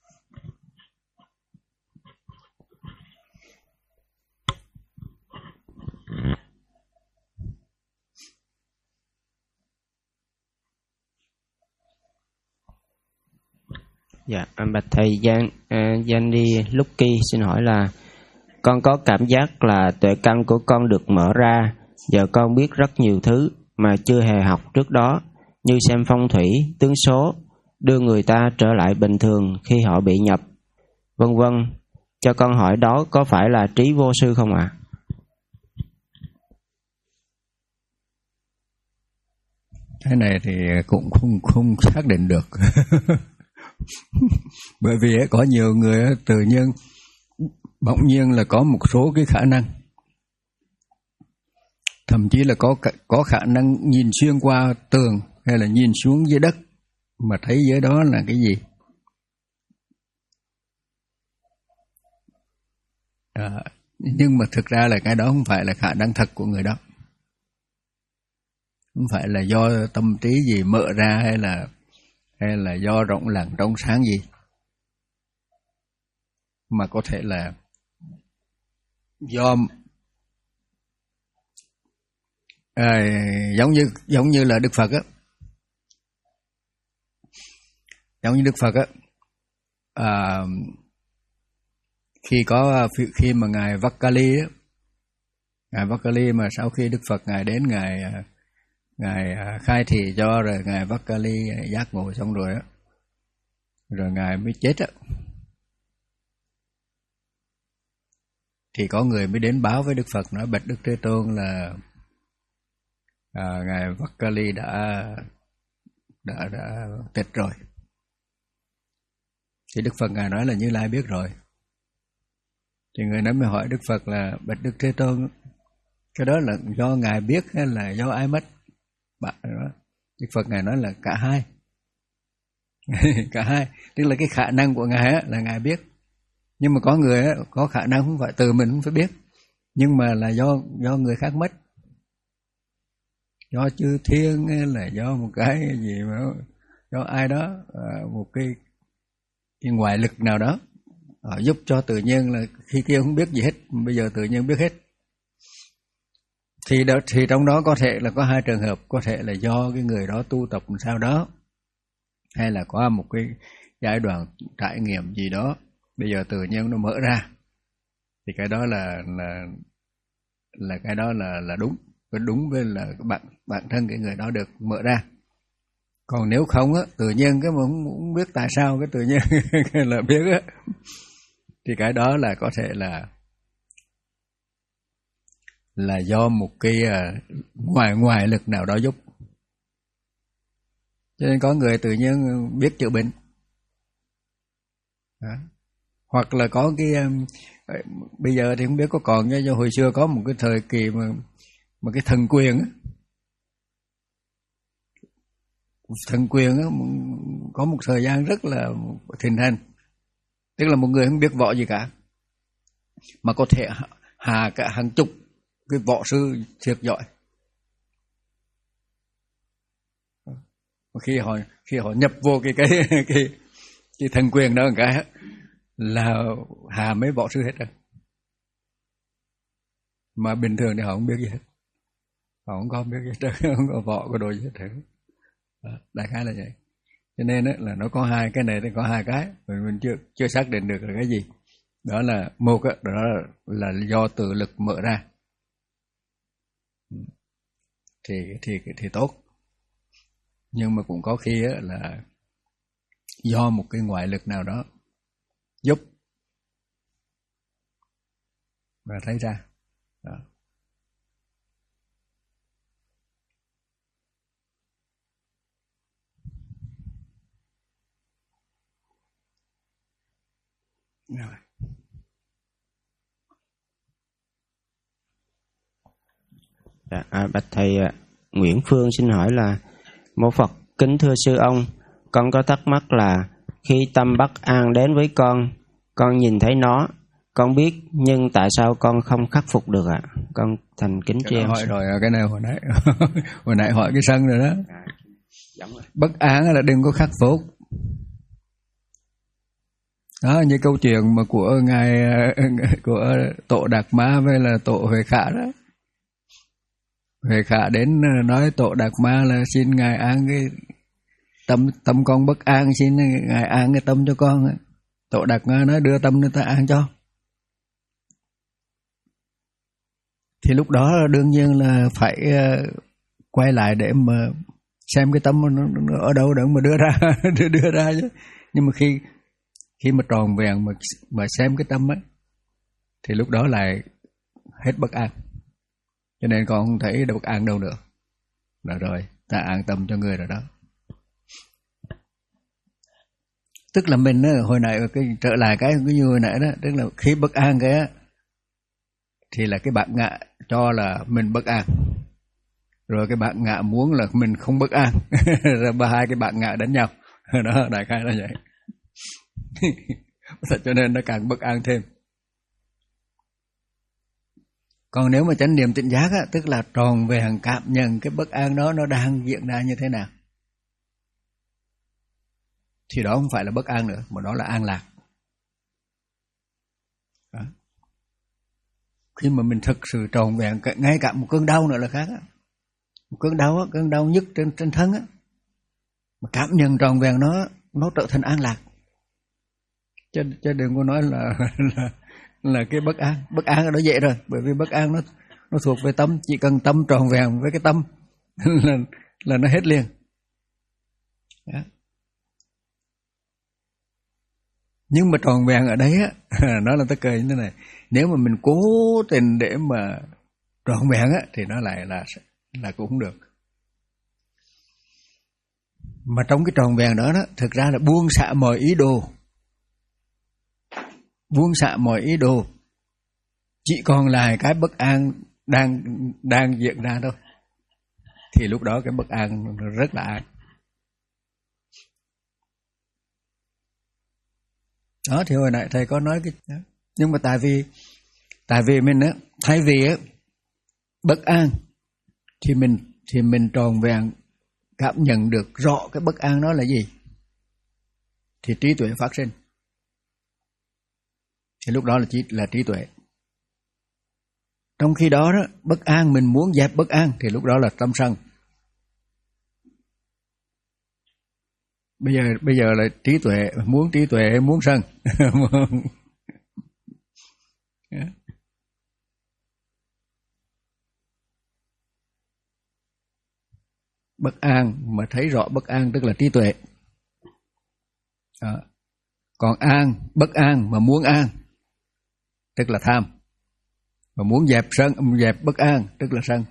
Speaker 2: Dạ, bạch thầy Giang, uh, Giang đi Lucky xin hỏi là con có cảm giác là tuệ căn của con được mở ra, giờ con biết rất nhiều thứ mà chưa hề học trước đó, như xem phong thủy, tướng số, đưa người ta trở lại bình thường khi họ bị nhập, vân vân. Cho con hỏi đó có phải là trí vô sư không ạ? À?
Speaker 1: Cái này thì cũng không không xác định được. Bởi vì có nhiều người tự nhiên bỗng nhiên là có một số cái khả năng, thậm chí là có có khả năng nhìn xuyên qua tường hay là nhìn xuống dưới đất mà thấy dưới đó là cái gì. À, nhưng mà thực ra là cái đó không phải là khả năng thật của người đó, không phải là do tâm trí gì mở ra hay là hay là do rộng lặng trong sáng gì, mà có thể là do à, giống như giống như là Đức Phật á, giống như Đức Phật á, à, khi có khi mà ngài Vakali á, ngài Vakali mà sau khi Đức Phật ngài đến ngài ngài khai thị cho, rồi ngài Vakali giác ngộ xong rồi á, rồi ngài mới chết á, thì có người mới đến báo với Đức Phật nói bạch Đức Thế Tôn là à, ngài Vakali đã đã đã tịch rồi. Thì Đức Phật ngài nói là Như Lai biết rồi. Thì người đó mới hỏi Đức Phật là bạch Đức Thế Tôn, cái đó là do ngài biết hay là do ai mất? Bạn đó. Đức Phật ngài nói là cả hai. Cả hai, tức là cái khả năng của ngài á, là ngài biết, Nhưng mà có người á, có khả năng không phải từ mình không phải biết, nhưng mà là do do người khác mất, do chư thiên hay là do một cái gì mà do ai đó, một cái, cái ngoại lực nào đó họ giúp cho tự nhiên là khi kia không biết gì hết, bây giờ tự nhiên biết hết. Thì đó, thì trong đó có thể là có hai trường hợp, có thể là do cái người đó tu tập làm sao đó, hay là có một cái giai đoạn trải nghiệm gì đó, bây giờ tự nhiên nó mở ra, thì cái đó là là là cái đó là là đúng, đúng với là bản bản thân cái người đó được mở ra. Còn nếu không á, tự nhiên cái mà không, không biết tại sao cái tự nhiên là biết á, thì cái đó là có thể là là do một cái ngoài ngoài lực nào đó giúp. Cho nên có người tự nhiên biết chữa bệnh. Đó. Hoặc là có cái bây giờ thì không biết có còn, nhưng hồi xưa có một cái thời kỳ mà mà cái thần quyền á, thần quyền á, có một thời gian rất là thịnh hành. Tức là một người không biết võ gì cả mà có thể hạ cả hàng chục cái võ sư thiệt giỏi. Khi họ khi họ nhập vô cái cái cái cái thần quyền đó một cái là hạ mấy võ sư hết rồi. Mà bình thường thì họ không biết gì hết, họ không có biết gì hết, không có võ có đồ gì hết. Đại khái là vậy. Cho nên là nó có hai cái này, nó có hai cái mình, mình chưa chưa xác định được là cái gì. Đó là một đó là, là do tự lực mở ra thì thì thì tốt, nhưng mà cũng có khi là do một cái ngoại lực nào đó giúp và thấy ra. Đó. Rồi.
Speaker 2: À, bạch thầy, Nguyễn Phương xin hỏi là: Mô Phật kính thưa sư ông, con có thắc mắc là khi tâm bất an đến với con, con nhìn thấy nó, con biết, nhưng tại sao con không khắc phục được ạ? À? Con thành kính tri ân.
Speaker 1: Hỏi rồi, cái này hồi nãy hồi nãy hỏi cái sân rồi đó. À, rồi. Bất an là đừng có khắc phục. Đó, như câu chuyện mà của ngài của Tổ Đạt Ma với là Tổ Huệ Khả đó. Huệ Khả đến nói Tổ Đạt Ma là xin ngài an cái tâm tâm con bất an, xin ngài an cái tâm cho con. Tổ Đạt Ma nói đưa tâm người ta an cho. Thì lúc đó đương nhiên là phải quay lại để mà xem cái tâm nó, nó ở đâu để mà đưa ra đưa, đưa ra chứ. Nhưng mà khi khi mà tròn vẹn mà mà xem cái tâm ấy, thì lúc đó lại hết bất an. Cho nên con không thấy bất an đâu nữa. Là rồi, ta an tâm cho người rồi đó. Tức là mình hồi nãy cái trở lại cái cái như hồi nãy đó, tức là khi bất an cái á, thì là cái bản ngã cho là mình bất an, rồi cái bản ngã muốn là mình không bất an, rồi ba hai cái bản ngã đánh nhau. Đó, đại khái là vậy. Cho nên nó càng bất an thêm. Còn nếu mà chánh niệm tỉnh giác á, tức là tròn vẹn cảm nhận cái bất an đó nó đang diễn ra như thế nào, thì đó không phải là bất an nữa, mà đó là an lạc. Đó. Khi mà mình thực sự tròn vẹn, ngay cả một cơn đau nữa là khác á. Một cơn đau á, cơn đau nhức trên, trên thân á, mà cảm nhận tròn vẹn nó, nó trở thành an lạc. Chứ, chứ đừng có nói là, là là cái bất an. Bất an nó dễ rồi, bởi vì bất an nó nó thuộc về tâm, chỉ cần tâm tròn vẹn với cái tâm là là nó hết liền. Đó. Nhưng mà tròn vẹn ở đấy á, nó là tất cười như thế này. Nếu mà mình cố tình để mà tròn vẹn á, thì nó lại là là cũng không được. Mà trong cái tròn vẹn đó, đó thực ra là buông xả mọi ý đồ, buông xả mọi ý đồ, chỉ còn lại cái bất an đang đang diễn ra thôi. Thì lúc đó cái bất an rất là an. Đó thì hồi nãy thầy có nói cái đó. Nhưng mà tại vì tại vì mình á, thay vì á bất an thì mình thì mình tròn vẹn cảm nhận được rõ cái bất an đó là gì, thì trí tuệ phát sinh. Thì lúc đó là trí là trí tuệ. Trong khi đó đó, bất an mình muốn dẹp bất an thì lúc đó là tâm sân. Bây giờ bây giờ là trí tuệ, muốn trí tuệ muốn sân. Bất an mà thấy rõ bất an tức là trí tuệ. Đó. Còn an, bất an mà muốn an tức là tham. Mà muốn dẹp sân, dẹp bất an tức là sân.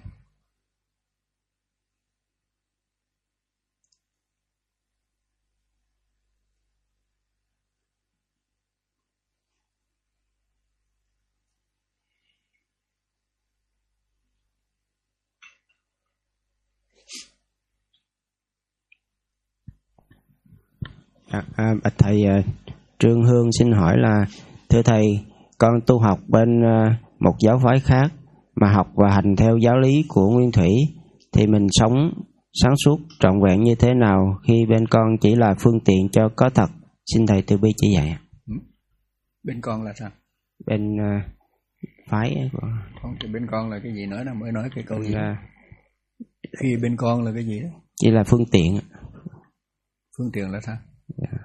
Speaker 2: À, à, thầy à, Trương Hương xin hỏi là thưa thầy, con tu học bên à, một giáo phái khác mà học và hành theo giáo lý của Nguyên Thủy thì mình sống sáng suốt trọn vẹn như thế nào khi bên con chỉ là phương tiện cho có thật? Xin thầy từ bi chỉ dạy.
Speaker 1: Bên con là sao?
Speaker 2: Bên à, phái ấy của...
Speaker 1: Không, thì bên con là cái gì nữa, nào mới nói cái câu gì?
Speaker 2: Là...
Speaker 1: Khi bên con là cái gì đó?
Speaker 2: Chỉ là phương tiện.
Speaker 1: Phương tiện là sao?
Speaker 2: Dạ.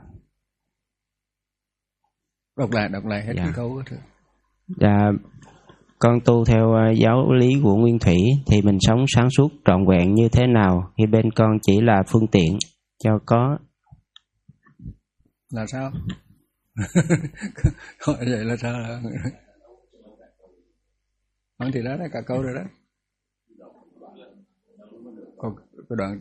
Speaker 1: Đọc lại, đọc lại hết
Speaker 2: Dạ.
Speaker 1: cái câu đó thôi.
Speaker 2: Dạ, con tu theo giáo lý của Nguyên Thủy thì mình sống sáng suốt trọn vẹn như thế nào khi bên con chỉ là phương tiện cho có?
Speaker 1: Là sao? Hỏi vậy là sao? Là... Hỏi thì đó là cả câu rồi đó. Còn cái đoạn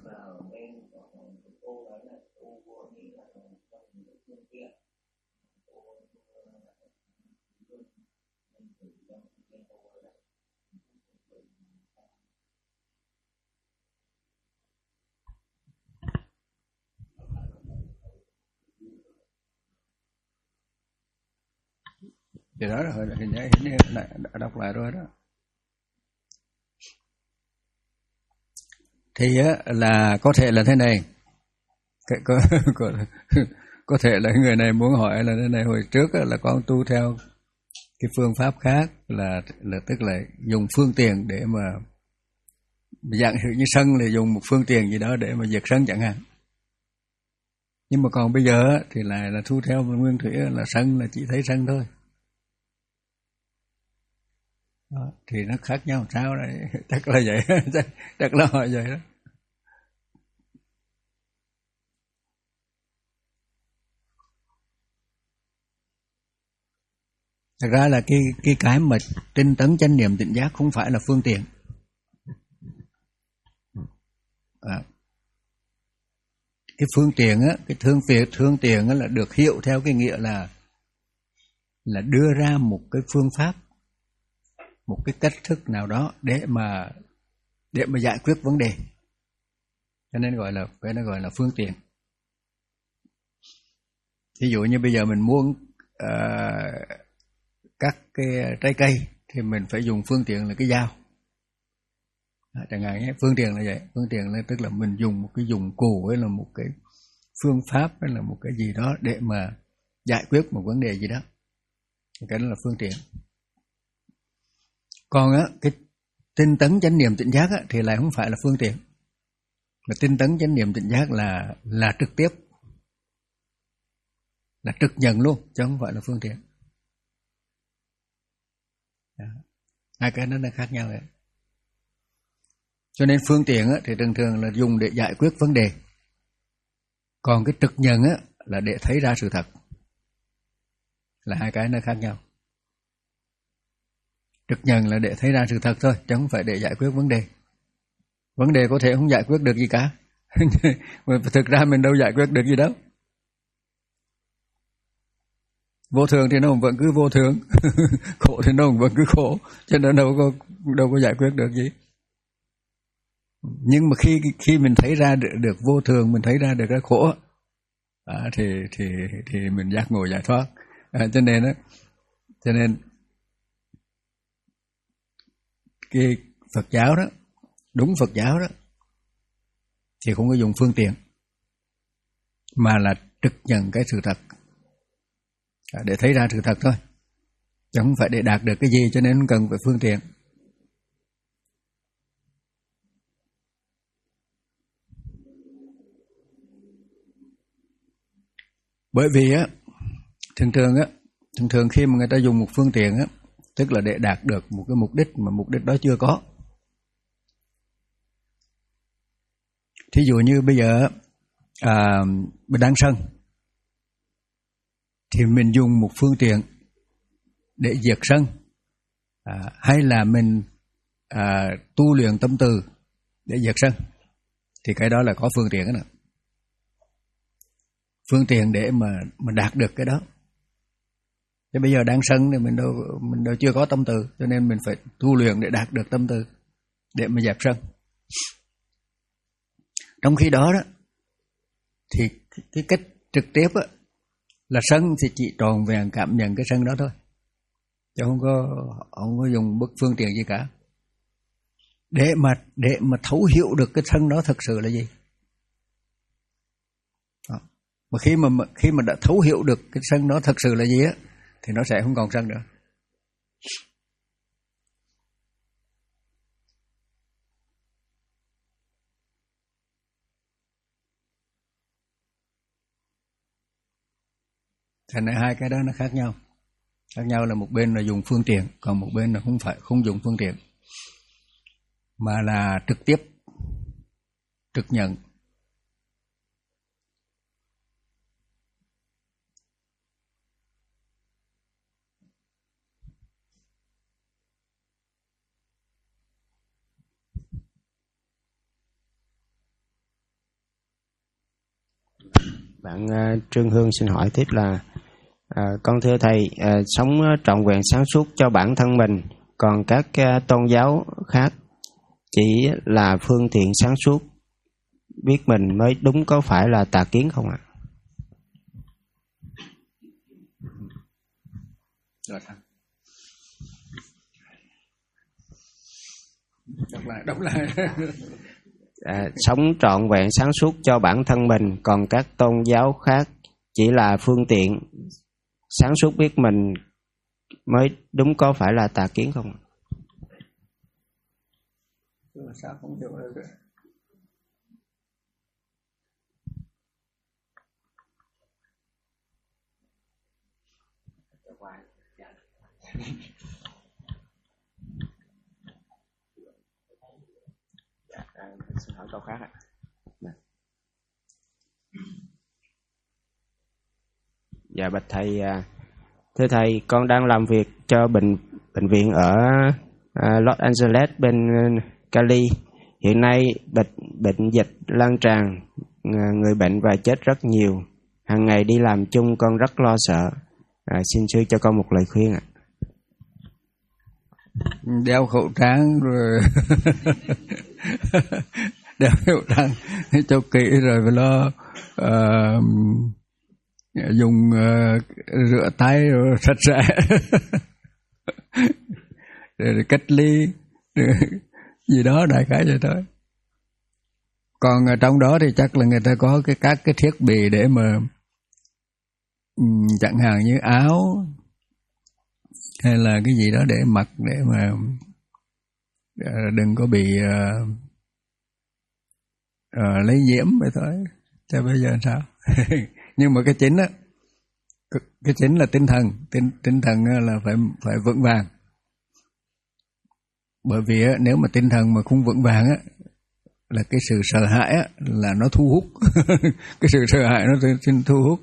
Speaker 1: thì đó là hồi hình như đã đọc lại rồi đó. Thì á là có thể là thế này, cái, có, có, có thể là người này muốn hỏi là thế này, hồi trước là con tu theo cái phương pháp khác, là là tức là dùng phương tiện để mà dạng như sân là dùng một phương tiện gì đó để mà diệt sân chẳng hạn. Nhưng mà còn bây giờ thì lại là thu theo Nguyên Thủy là sân là chỉ thấy sân thôi. Đó, thì nó khác nhau sao đấy, chắc là vậy, chắc, chắc là hỏi vậy đó. Thật ra là cái cái cái mà tinh tấn chánh niệm tỉnh giác không phải là phương tiện. À, cái phương tiện á, cái thương việc thương tiện á là được hiểu theo cái nghĩa là là đưa ra một cái phương pháp, một cái cách thức nào đó để mà để mà giải quyết vấn đề, cho nên gọi là cái nó gọi là phương tiện. Ví dụ như bây giờ mình muốn uh, cắt cái trái cây thì mình phải dùng phương tiện là cái dao, à, chẳng hạn nhé. Phương tiện là vậy, phương tiện là tức là mình dùng một cái dụng cụ hay là một cái phương pháp hay là một cái gì đó để mà giải quyết một vấn đề gì đó, cái đó là phương tiện. Còn á, cái tinh tấn chánh niệm tỉnh giác á, thì lại không phải là phương tiện. Mà tinh tấn chánh niệm tỉnh giác là là trực tiếp, là trực nhận luôn, chứ không phải là phương tiện. Đó. Hai cái đó là khác nhau vậy. Cho nên phương tiện á, thì thường thường là dùng để giải quyết vấn đề. Còn cái trực nhận á, là để thấy ra sự thật. Là hai cái nó khác nhau. Trực nhận là để thấy ra sự thật thôi, chứ không phải để giải quyết vấn đề. Vấn đề có thể không giải quyết được gì cả. Mà thực ra mình đâu giải quyết được gì đâu. Vô thường thì nó vẫn cứ vô thường, khổ thì nó vẫn cứ khổ, cho nên đâu có đâu có giải quyết được gì. Nhưng mà khi khi mình thấy ra được, được vô thường, mình thấy ra được cái khổ, à, thì thì thì mình giác ngộ giải thoát. À, cho nên đó, cho nên cái Phật giáo đó, đúng Phật giáo đó thì không có dùng phương tiện, mà là trực nhận cái sự thật để thấy ra sự thật thôi, chứ không phải để đạt được cái gì cho nên không cần phải phương tiện. Bởi vì á, thường thường á, thường thường khi mà người ta dùng một phương tiện á, tức là để đạt được một cái mục đích mà mục đích đó chưa có. Thí dụ như bây giờ à, mình đang sân thì mình dùng một phương tiện để diệt sân, à, hay là mình à, tu luyện tâm từ để diệt sân, thì cái đó là có phương tiện đó. Phương tiện để mà mà đạt được cái đó. Chứ bây giờ đang sân thì mình đâu mình đâu chưa có tâm từ, cho nên mình phải tu luyện để đạt được tâm từ để mà dẹp sân. Trong khi đó đó thì cái cách trực tiếp á, là sân thì chỉ tròn vẹn cảm nhận cái sân đó thôi, chứ không có không có dùng bất phương tiện gì cả. Để mà để mà thấu hiểu được cái sân đó thực sự là gì. Đó. Mà khi mà khi mà đã thấu hiểu được cái sân đó thực sự là gì á, thì nó sẽ không còn sân nữa. Thành ra hai cái đó nó khác nhau. Khác nhau là một bên là dùng phương tiện, còn một bên là không phải không dùng phương tiện, mà là trực tiếp, trực nhận.
Speaker 2: Bạn uh, Trương Hương xin hỏi tiếp là uh, con thưa thầy, uh, sống trọn vẹn sáng suốt cho bản thân mình, còn các uh, tôn giáo khác chỉ là phương tiện sáng suốt biết mình mới đúng, có phải là tà kiến không ạ?
Speaker 1: Đọc lại, đọc lại.
Speaker 2: À, sống trọn vẹn sáng suốt cho bản thân mình, còn các tôn giáo khác chỉ là phương tiện sáng suốt biết mình mới đúng, có phải là tà kiến không?
Speaker 1: Sao không hiểu được?
Speaker 2: Xin hỏi câu khác ạ. Dạ bạch thầy, thưa thầy, con đang làm việc cho bệnh bệnh viện ở Los Angeles bên Cali. Hiện nay bệnh bệnh dịch lan tràn, người bệnh và chết rất nhiều. Hàng ngày đi làm chung con rất lo sợ. À, xin sư cho con một lời khuyên ạ.
Speaker 1: Đeo khẩu trang rồi đeo khẩu trang cho kỹ rồi phải lo uh, dùng uh, rửa tay rồi sạch sẽ rồi cách ly rồi gì đó, đại khái vậy thôi. Còn ở trong đó thì chắc là người ta có cái các cái thiết bị để mà um, chẳng hạn như áo hay là cái gì đó để mặc để mà đừng có bị uh, uh, lấy nhiễm vậy thôi. Cho bây giờ sao? Nhưng mà cái chính á, cái chính là tinh thần, tinh tinh thần là phải phải vững vàng. Bởi vì á, nếu mà tinh thần mà không vững vàng á, là cái sự sợ hãi á, là nó thu hút. Cái sự sợ hãi nó thu hút.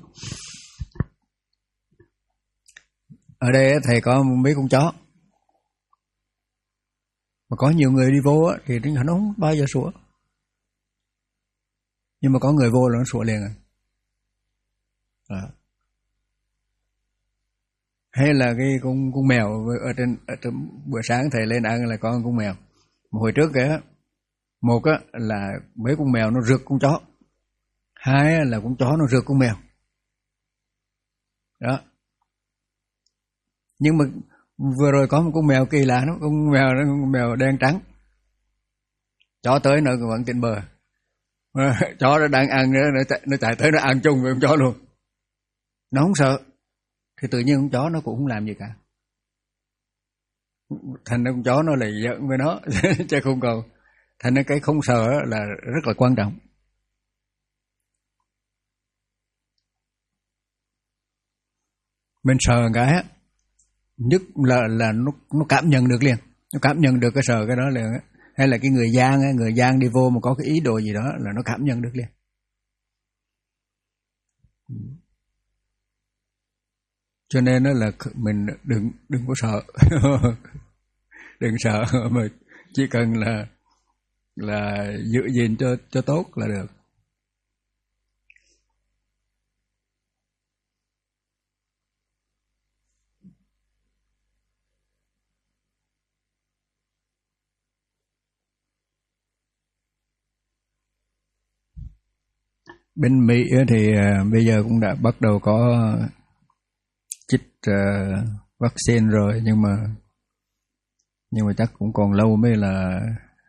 Speaker 1: Ở đây thầy có mấy con chó, mà có nhiều người đi vô á, thì nó không bao giờ sủa, nhưng mà có người vô là nó sủa liền rồi. À. Hay là cái con con mèo ở trên, ở trên bữa sáng thầy lên ăn là có con mèo. Mà hồi trước kìa, một á là mấy con mèo nó rượt con chó, hai là con chó nó rượt con mèo. Đó. Nhưng mà vừa rồi có một con mèo kỳ lạ, nó con mèo nó con mèo đen trắng, chó tới nó vẫn trên bờ, chó nó đang ăn nữa, nó chạy, nó chạy tới nó ăn chung với con chó luôn, nó không sợ, thì tự nhiên con chó nó cũng không làm gì cả, thành ra con chó nó lại giận với nó chứ không còn, thành ra cái không sợ là rất là quan trọng. Mình sợ cái á, nhất là là nó nó cảm nhận được liền, nó cảm nhận được cái sợ cái đó liền á, hay là cái người gian á, người gian đi vô mà có cái ý đồ gì đó là nó cảm nhận được liền. Cho nên đó là mình đừng đừng có sợ, đừng sợ mà chỉ cần là là giữ gìn cho cho tốt là được. Bên Mỹ thì bây giờ cũng đã bắt đầu có chích uh, vaccine rồi, nhưng mà nhưng mà chắc cũng còn lâu mới là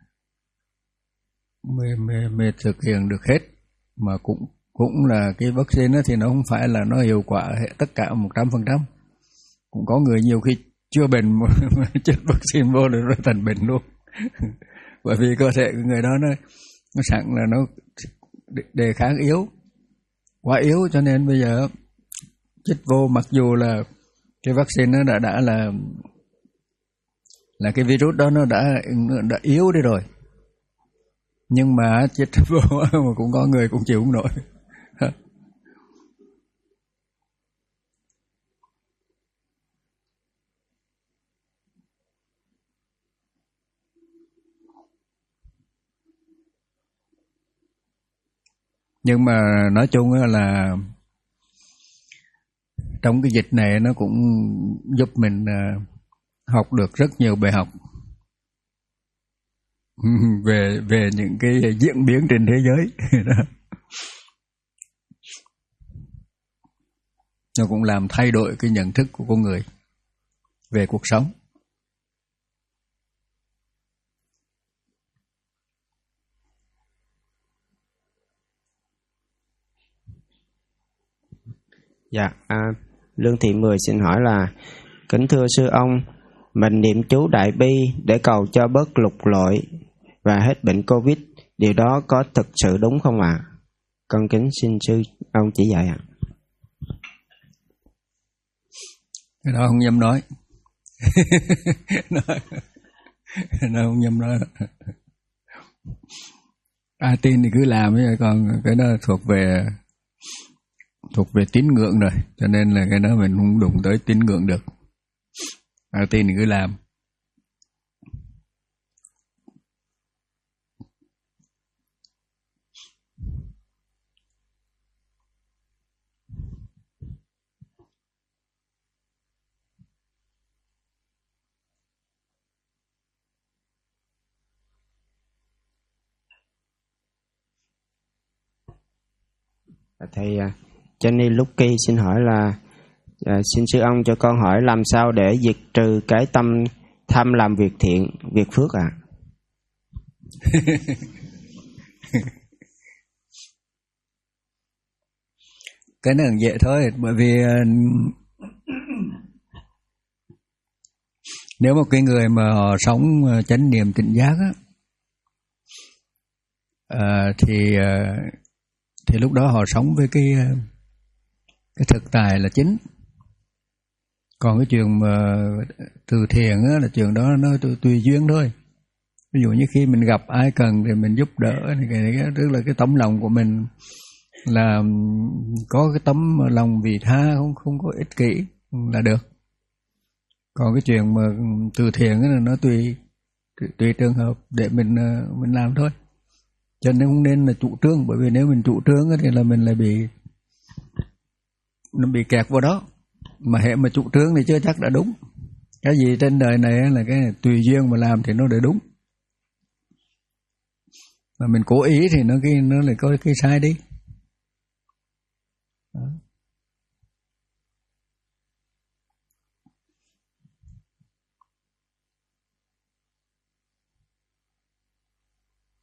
Speaker 1: mới, mới, mới thực hiện được hết, mà cũng cũng là cái vaccine đó thì nó không phải là nó hiệu quả tất cả một trăm phần trăm, cũng có người nhiều khi chưa bệnh mà chích vaccine vô rồi thành bệnh luôn bởi vì cơ thể của người đó nó nó sẵn là nó đề kháng yếu, quá yếu, cho nên bây giờ chích vô mặc dù là cái vaccine nó đã đã là là cái virus đó nó đã đã yếu đi rồi, nhưng mà chích vô mà cũng có người cũng chịu không nổi. Nhưng mà nói chung là trong cái dịch này nó cũng giúp mình học được rất nhiều bài học về về những cái diễn biến trên thế giới. Nó cũng làm thay đổi cái nhận thức của con người về cuộc sống.
Speaker 2: Dạ, à, Lương Thị Mười xin hỏi là: kính thưa sư ông, mình niệm chú Đại Bi để cầu cho bớt lục lội và hết bệnh Covid, điều đó có thực sự đúng không ạ? À? Con kính xin sư ông chỉ dạy ạ. À.
Speaker 1: Cái đó không dám nói. nó, nó không dám nói. Ai tin thì cứ làm, còn cái đó thuộc về thuộc về tín ngưỡng rồi, cho nên là cái đó mình không đụng tới tín ngưỡng được. Ai tin thì cứ làm.
Speaker 2: Thầy Jenny Lucky xin hỏi là: à, xin sư ông cho con hỏi làm sao để diệt trừ cái tâm tham làm việc thiện, việc phước ạ? À?
Speaker 1: Cái này dễ thôi, bởi vì nếu mà cái người mà họ sống chánh niệm tỉnh giác á, à, thì thì lúc đó họ sống với cái cái thực tại là chính. Còn cái chuyện mà từ thiện á, là chuyện đó nó tùy duyên thôi. Ví dụ như khi mình gặp ai cần thì mình giúp đỡ, thì cái, cái, tức là cái tấm lòng của mình là có cái tấm lòng vị tha, không không có ích kỷ là được. Còn cái chuyện mà từ thiện là nó tùy tùy trường hợp để mình mình làm thôi. Cho nên không nên là chủ trương, bởi vì nếu mình chủ trương thì là mình lại bị nó bị kẹt vào đó. Mà hệ mà chủ trương thì chưa chắc đã đúng. Cái gì trên đời này là cái tùy duyên mà làm thì nó để đúng. Mà mình cố ý thì nó cái nó lại có cái sai đi. Đó.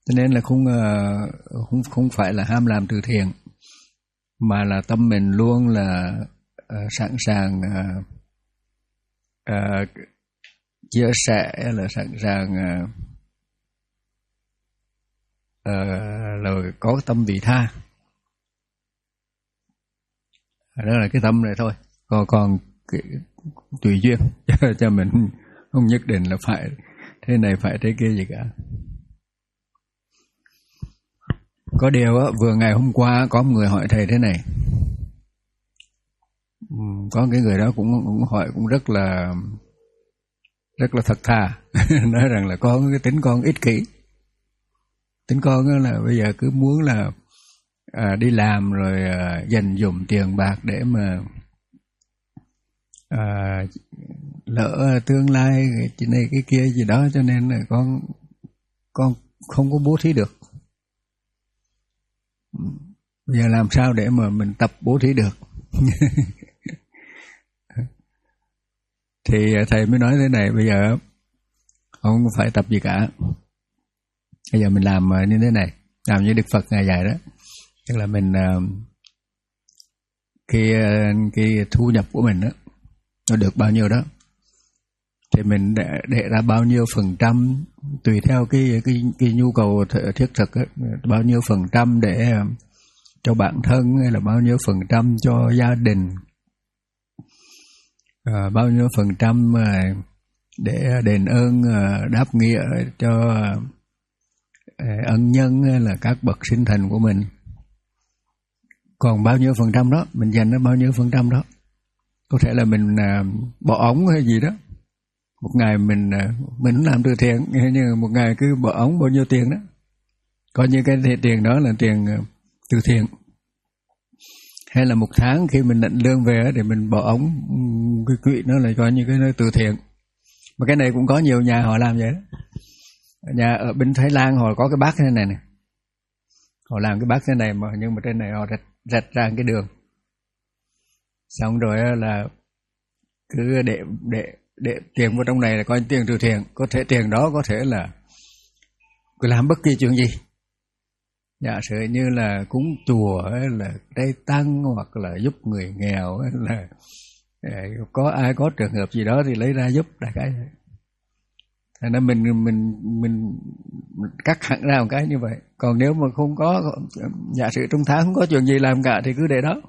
Speaker 1: Cho nên là không không không phải là ham làm từ thiện, mà là tâm mình luôn là uh, sẵn sàng uh, uh, chia sẻ, là sẵn sàng uh, uh, là có tâm vị tha. Đó là cái tâm này thôi. Còn còn cái, tùy duyên cho mình, không nhất định là phải thế này phải thế kia gì cả. Có điều á, vừa ngày hôm qua có một người hỏi thầy thế này. Có cái người đó cũng, cũng hỏi cũng rất là rất là thật thà. Nói rằng là con cái tính con ích kỷ. Tính con là bây giờ cứ muốn là à, đi làm rồi à, dành dụm tiền bạc để mà à, lỡ tương lai cái này cái kia gì đó, cho nên là con con không có bố thí được. Bây giờ làm sao để mà mình tập bố thí được? Thì thầy mới nói thế này, bây giờ không phải tập gì cả. Bây giờ mình làm như thế này, làm như Đức Phật Ngài dạy đó. Tức là mình khi cái thu nhập của mình đó, nó được bao nhiêu đó, thì mình để, để ra bao nhiêu phần trăm tùy theo cái cái cái nhu cầu thiết thực đó, bao nhiêu phần trăm để cho bản thân, hay là bao nhiêu phần trăm cho gia đình, à, bao nhiêu phần trăm để đền ơn đáp nghĩa cho ân nhân hay là các bậc sinh thành của mình. Còn bao nhiêu phần trăm đó mình dành nó bao nhiêu phần trăm đó, có thể là mình bỏ ống hay gì đó. Một ngày mình mình làm từ thiện, nhưng một ngày cứ bỏ ống bao nhiêu tiền đó, coi như cái tiền đó là tiền từ thiện. Hay là một tháng khi mình nhận lương về để mình bỏ ống cái quỹ, nó là coi như cái nó từ thiện. Mà cái này cũng có nhiều nhà họ làm vậy đó. Nhà ở bên Thái Lan họ có cái bát thế này nè, họ làm cái bát thế này mà, nhưng mà trên này họ rạch, rạch ra cái đường, xong rồi là cứ để để để tiền vào trong này là coi tiền từ thiện. Có thể tiền đó có thể là cứ làm bất kỳ chuyện gì, giả sử như là cúng chùa hay là đây tăng, hoặc là giúp người nghèo, hay là có ai có trường hợp gì đó thì lấy ra giúp đại cái. Thành ra mình mình mình cắt hẳn ra một cái như vậy. Còn nếu mà không có, giả sử trong tháng không có chuyện gì làm cả thì cứ để đó,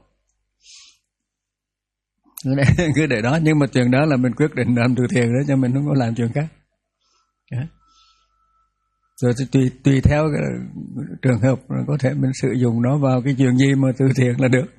Speaker 1: cứ để, cứ để đó. Nhưng mà chuyện đó là mình quyết định làm từ thiện đó, cho mình không có làm chuyện khác. Đó. Rồi tùy tùy theo cái trường hợp, có thể mình sử dụng nó vào cái chuyện gì mà từ thiện là được.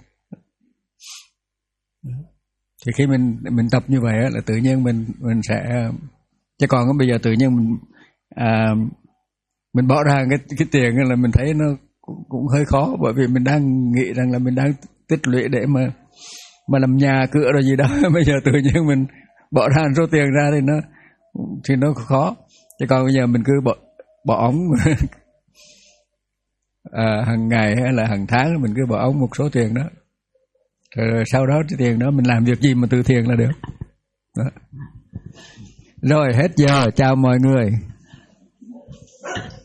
Speaker 1: Thì khi mình mình tập như vậy là tự nhiên mình mình sẽ, chứ còn bây giờ tự nhiên mình à, mình bỏ ra cái cái tiền là mình thấy nó cũng, cũng hơi khó, bởi vì mình đang nghĩ rằng là mình đang tích lũy để mà mà làm nhà cửa rồi gì đó. Bây giờ tự nhiên mình bỏ ra số tiền ra thì nó thì nó khó. Chứ còn bây giờ mình cứ bỏ bỏ ống à, hàng ngày hay là hàng tháng mình cứ bỏ ống một số tiền đó, rồi, rồi sau đó cái tiền đó mình làm việc gì mà từ thiện là được đó. Rồi hết giờ, chào mọi người.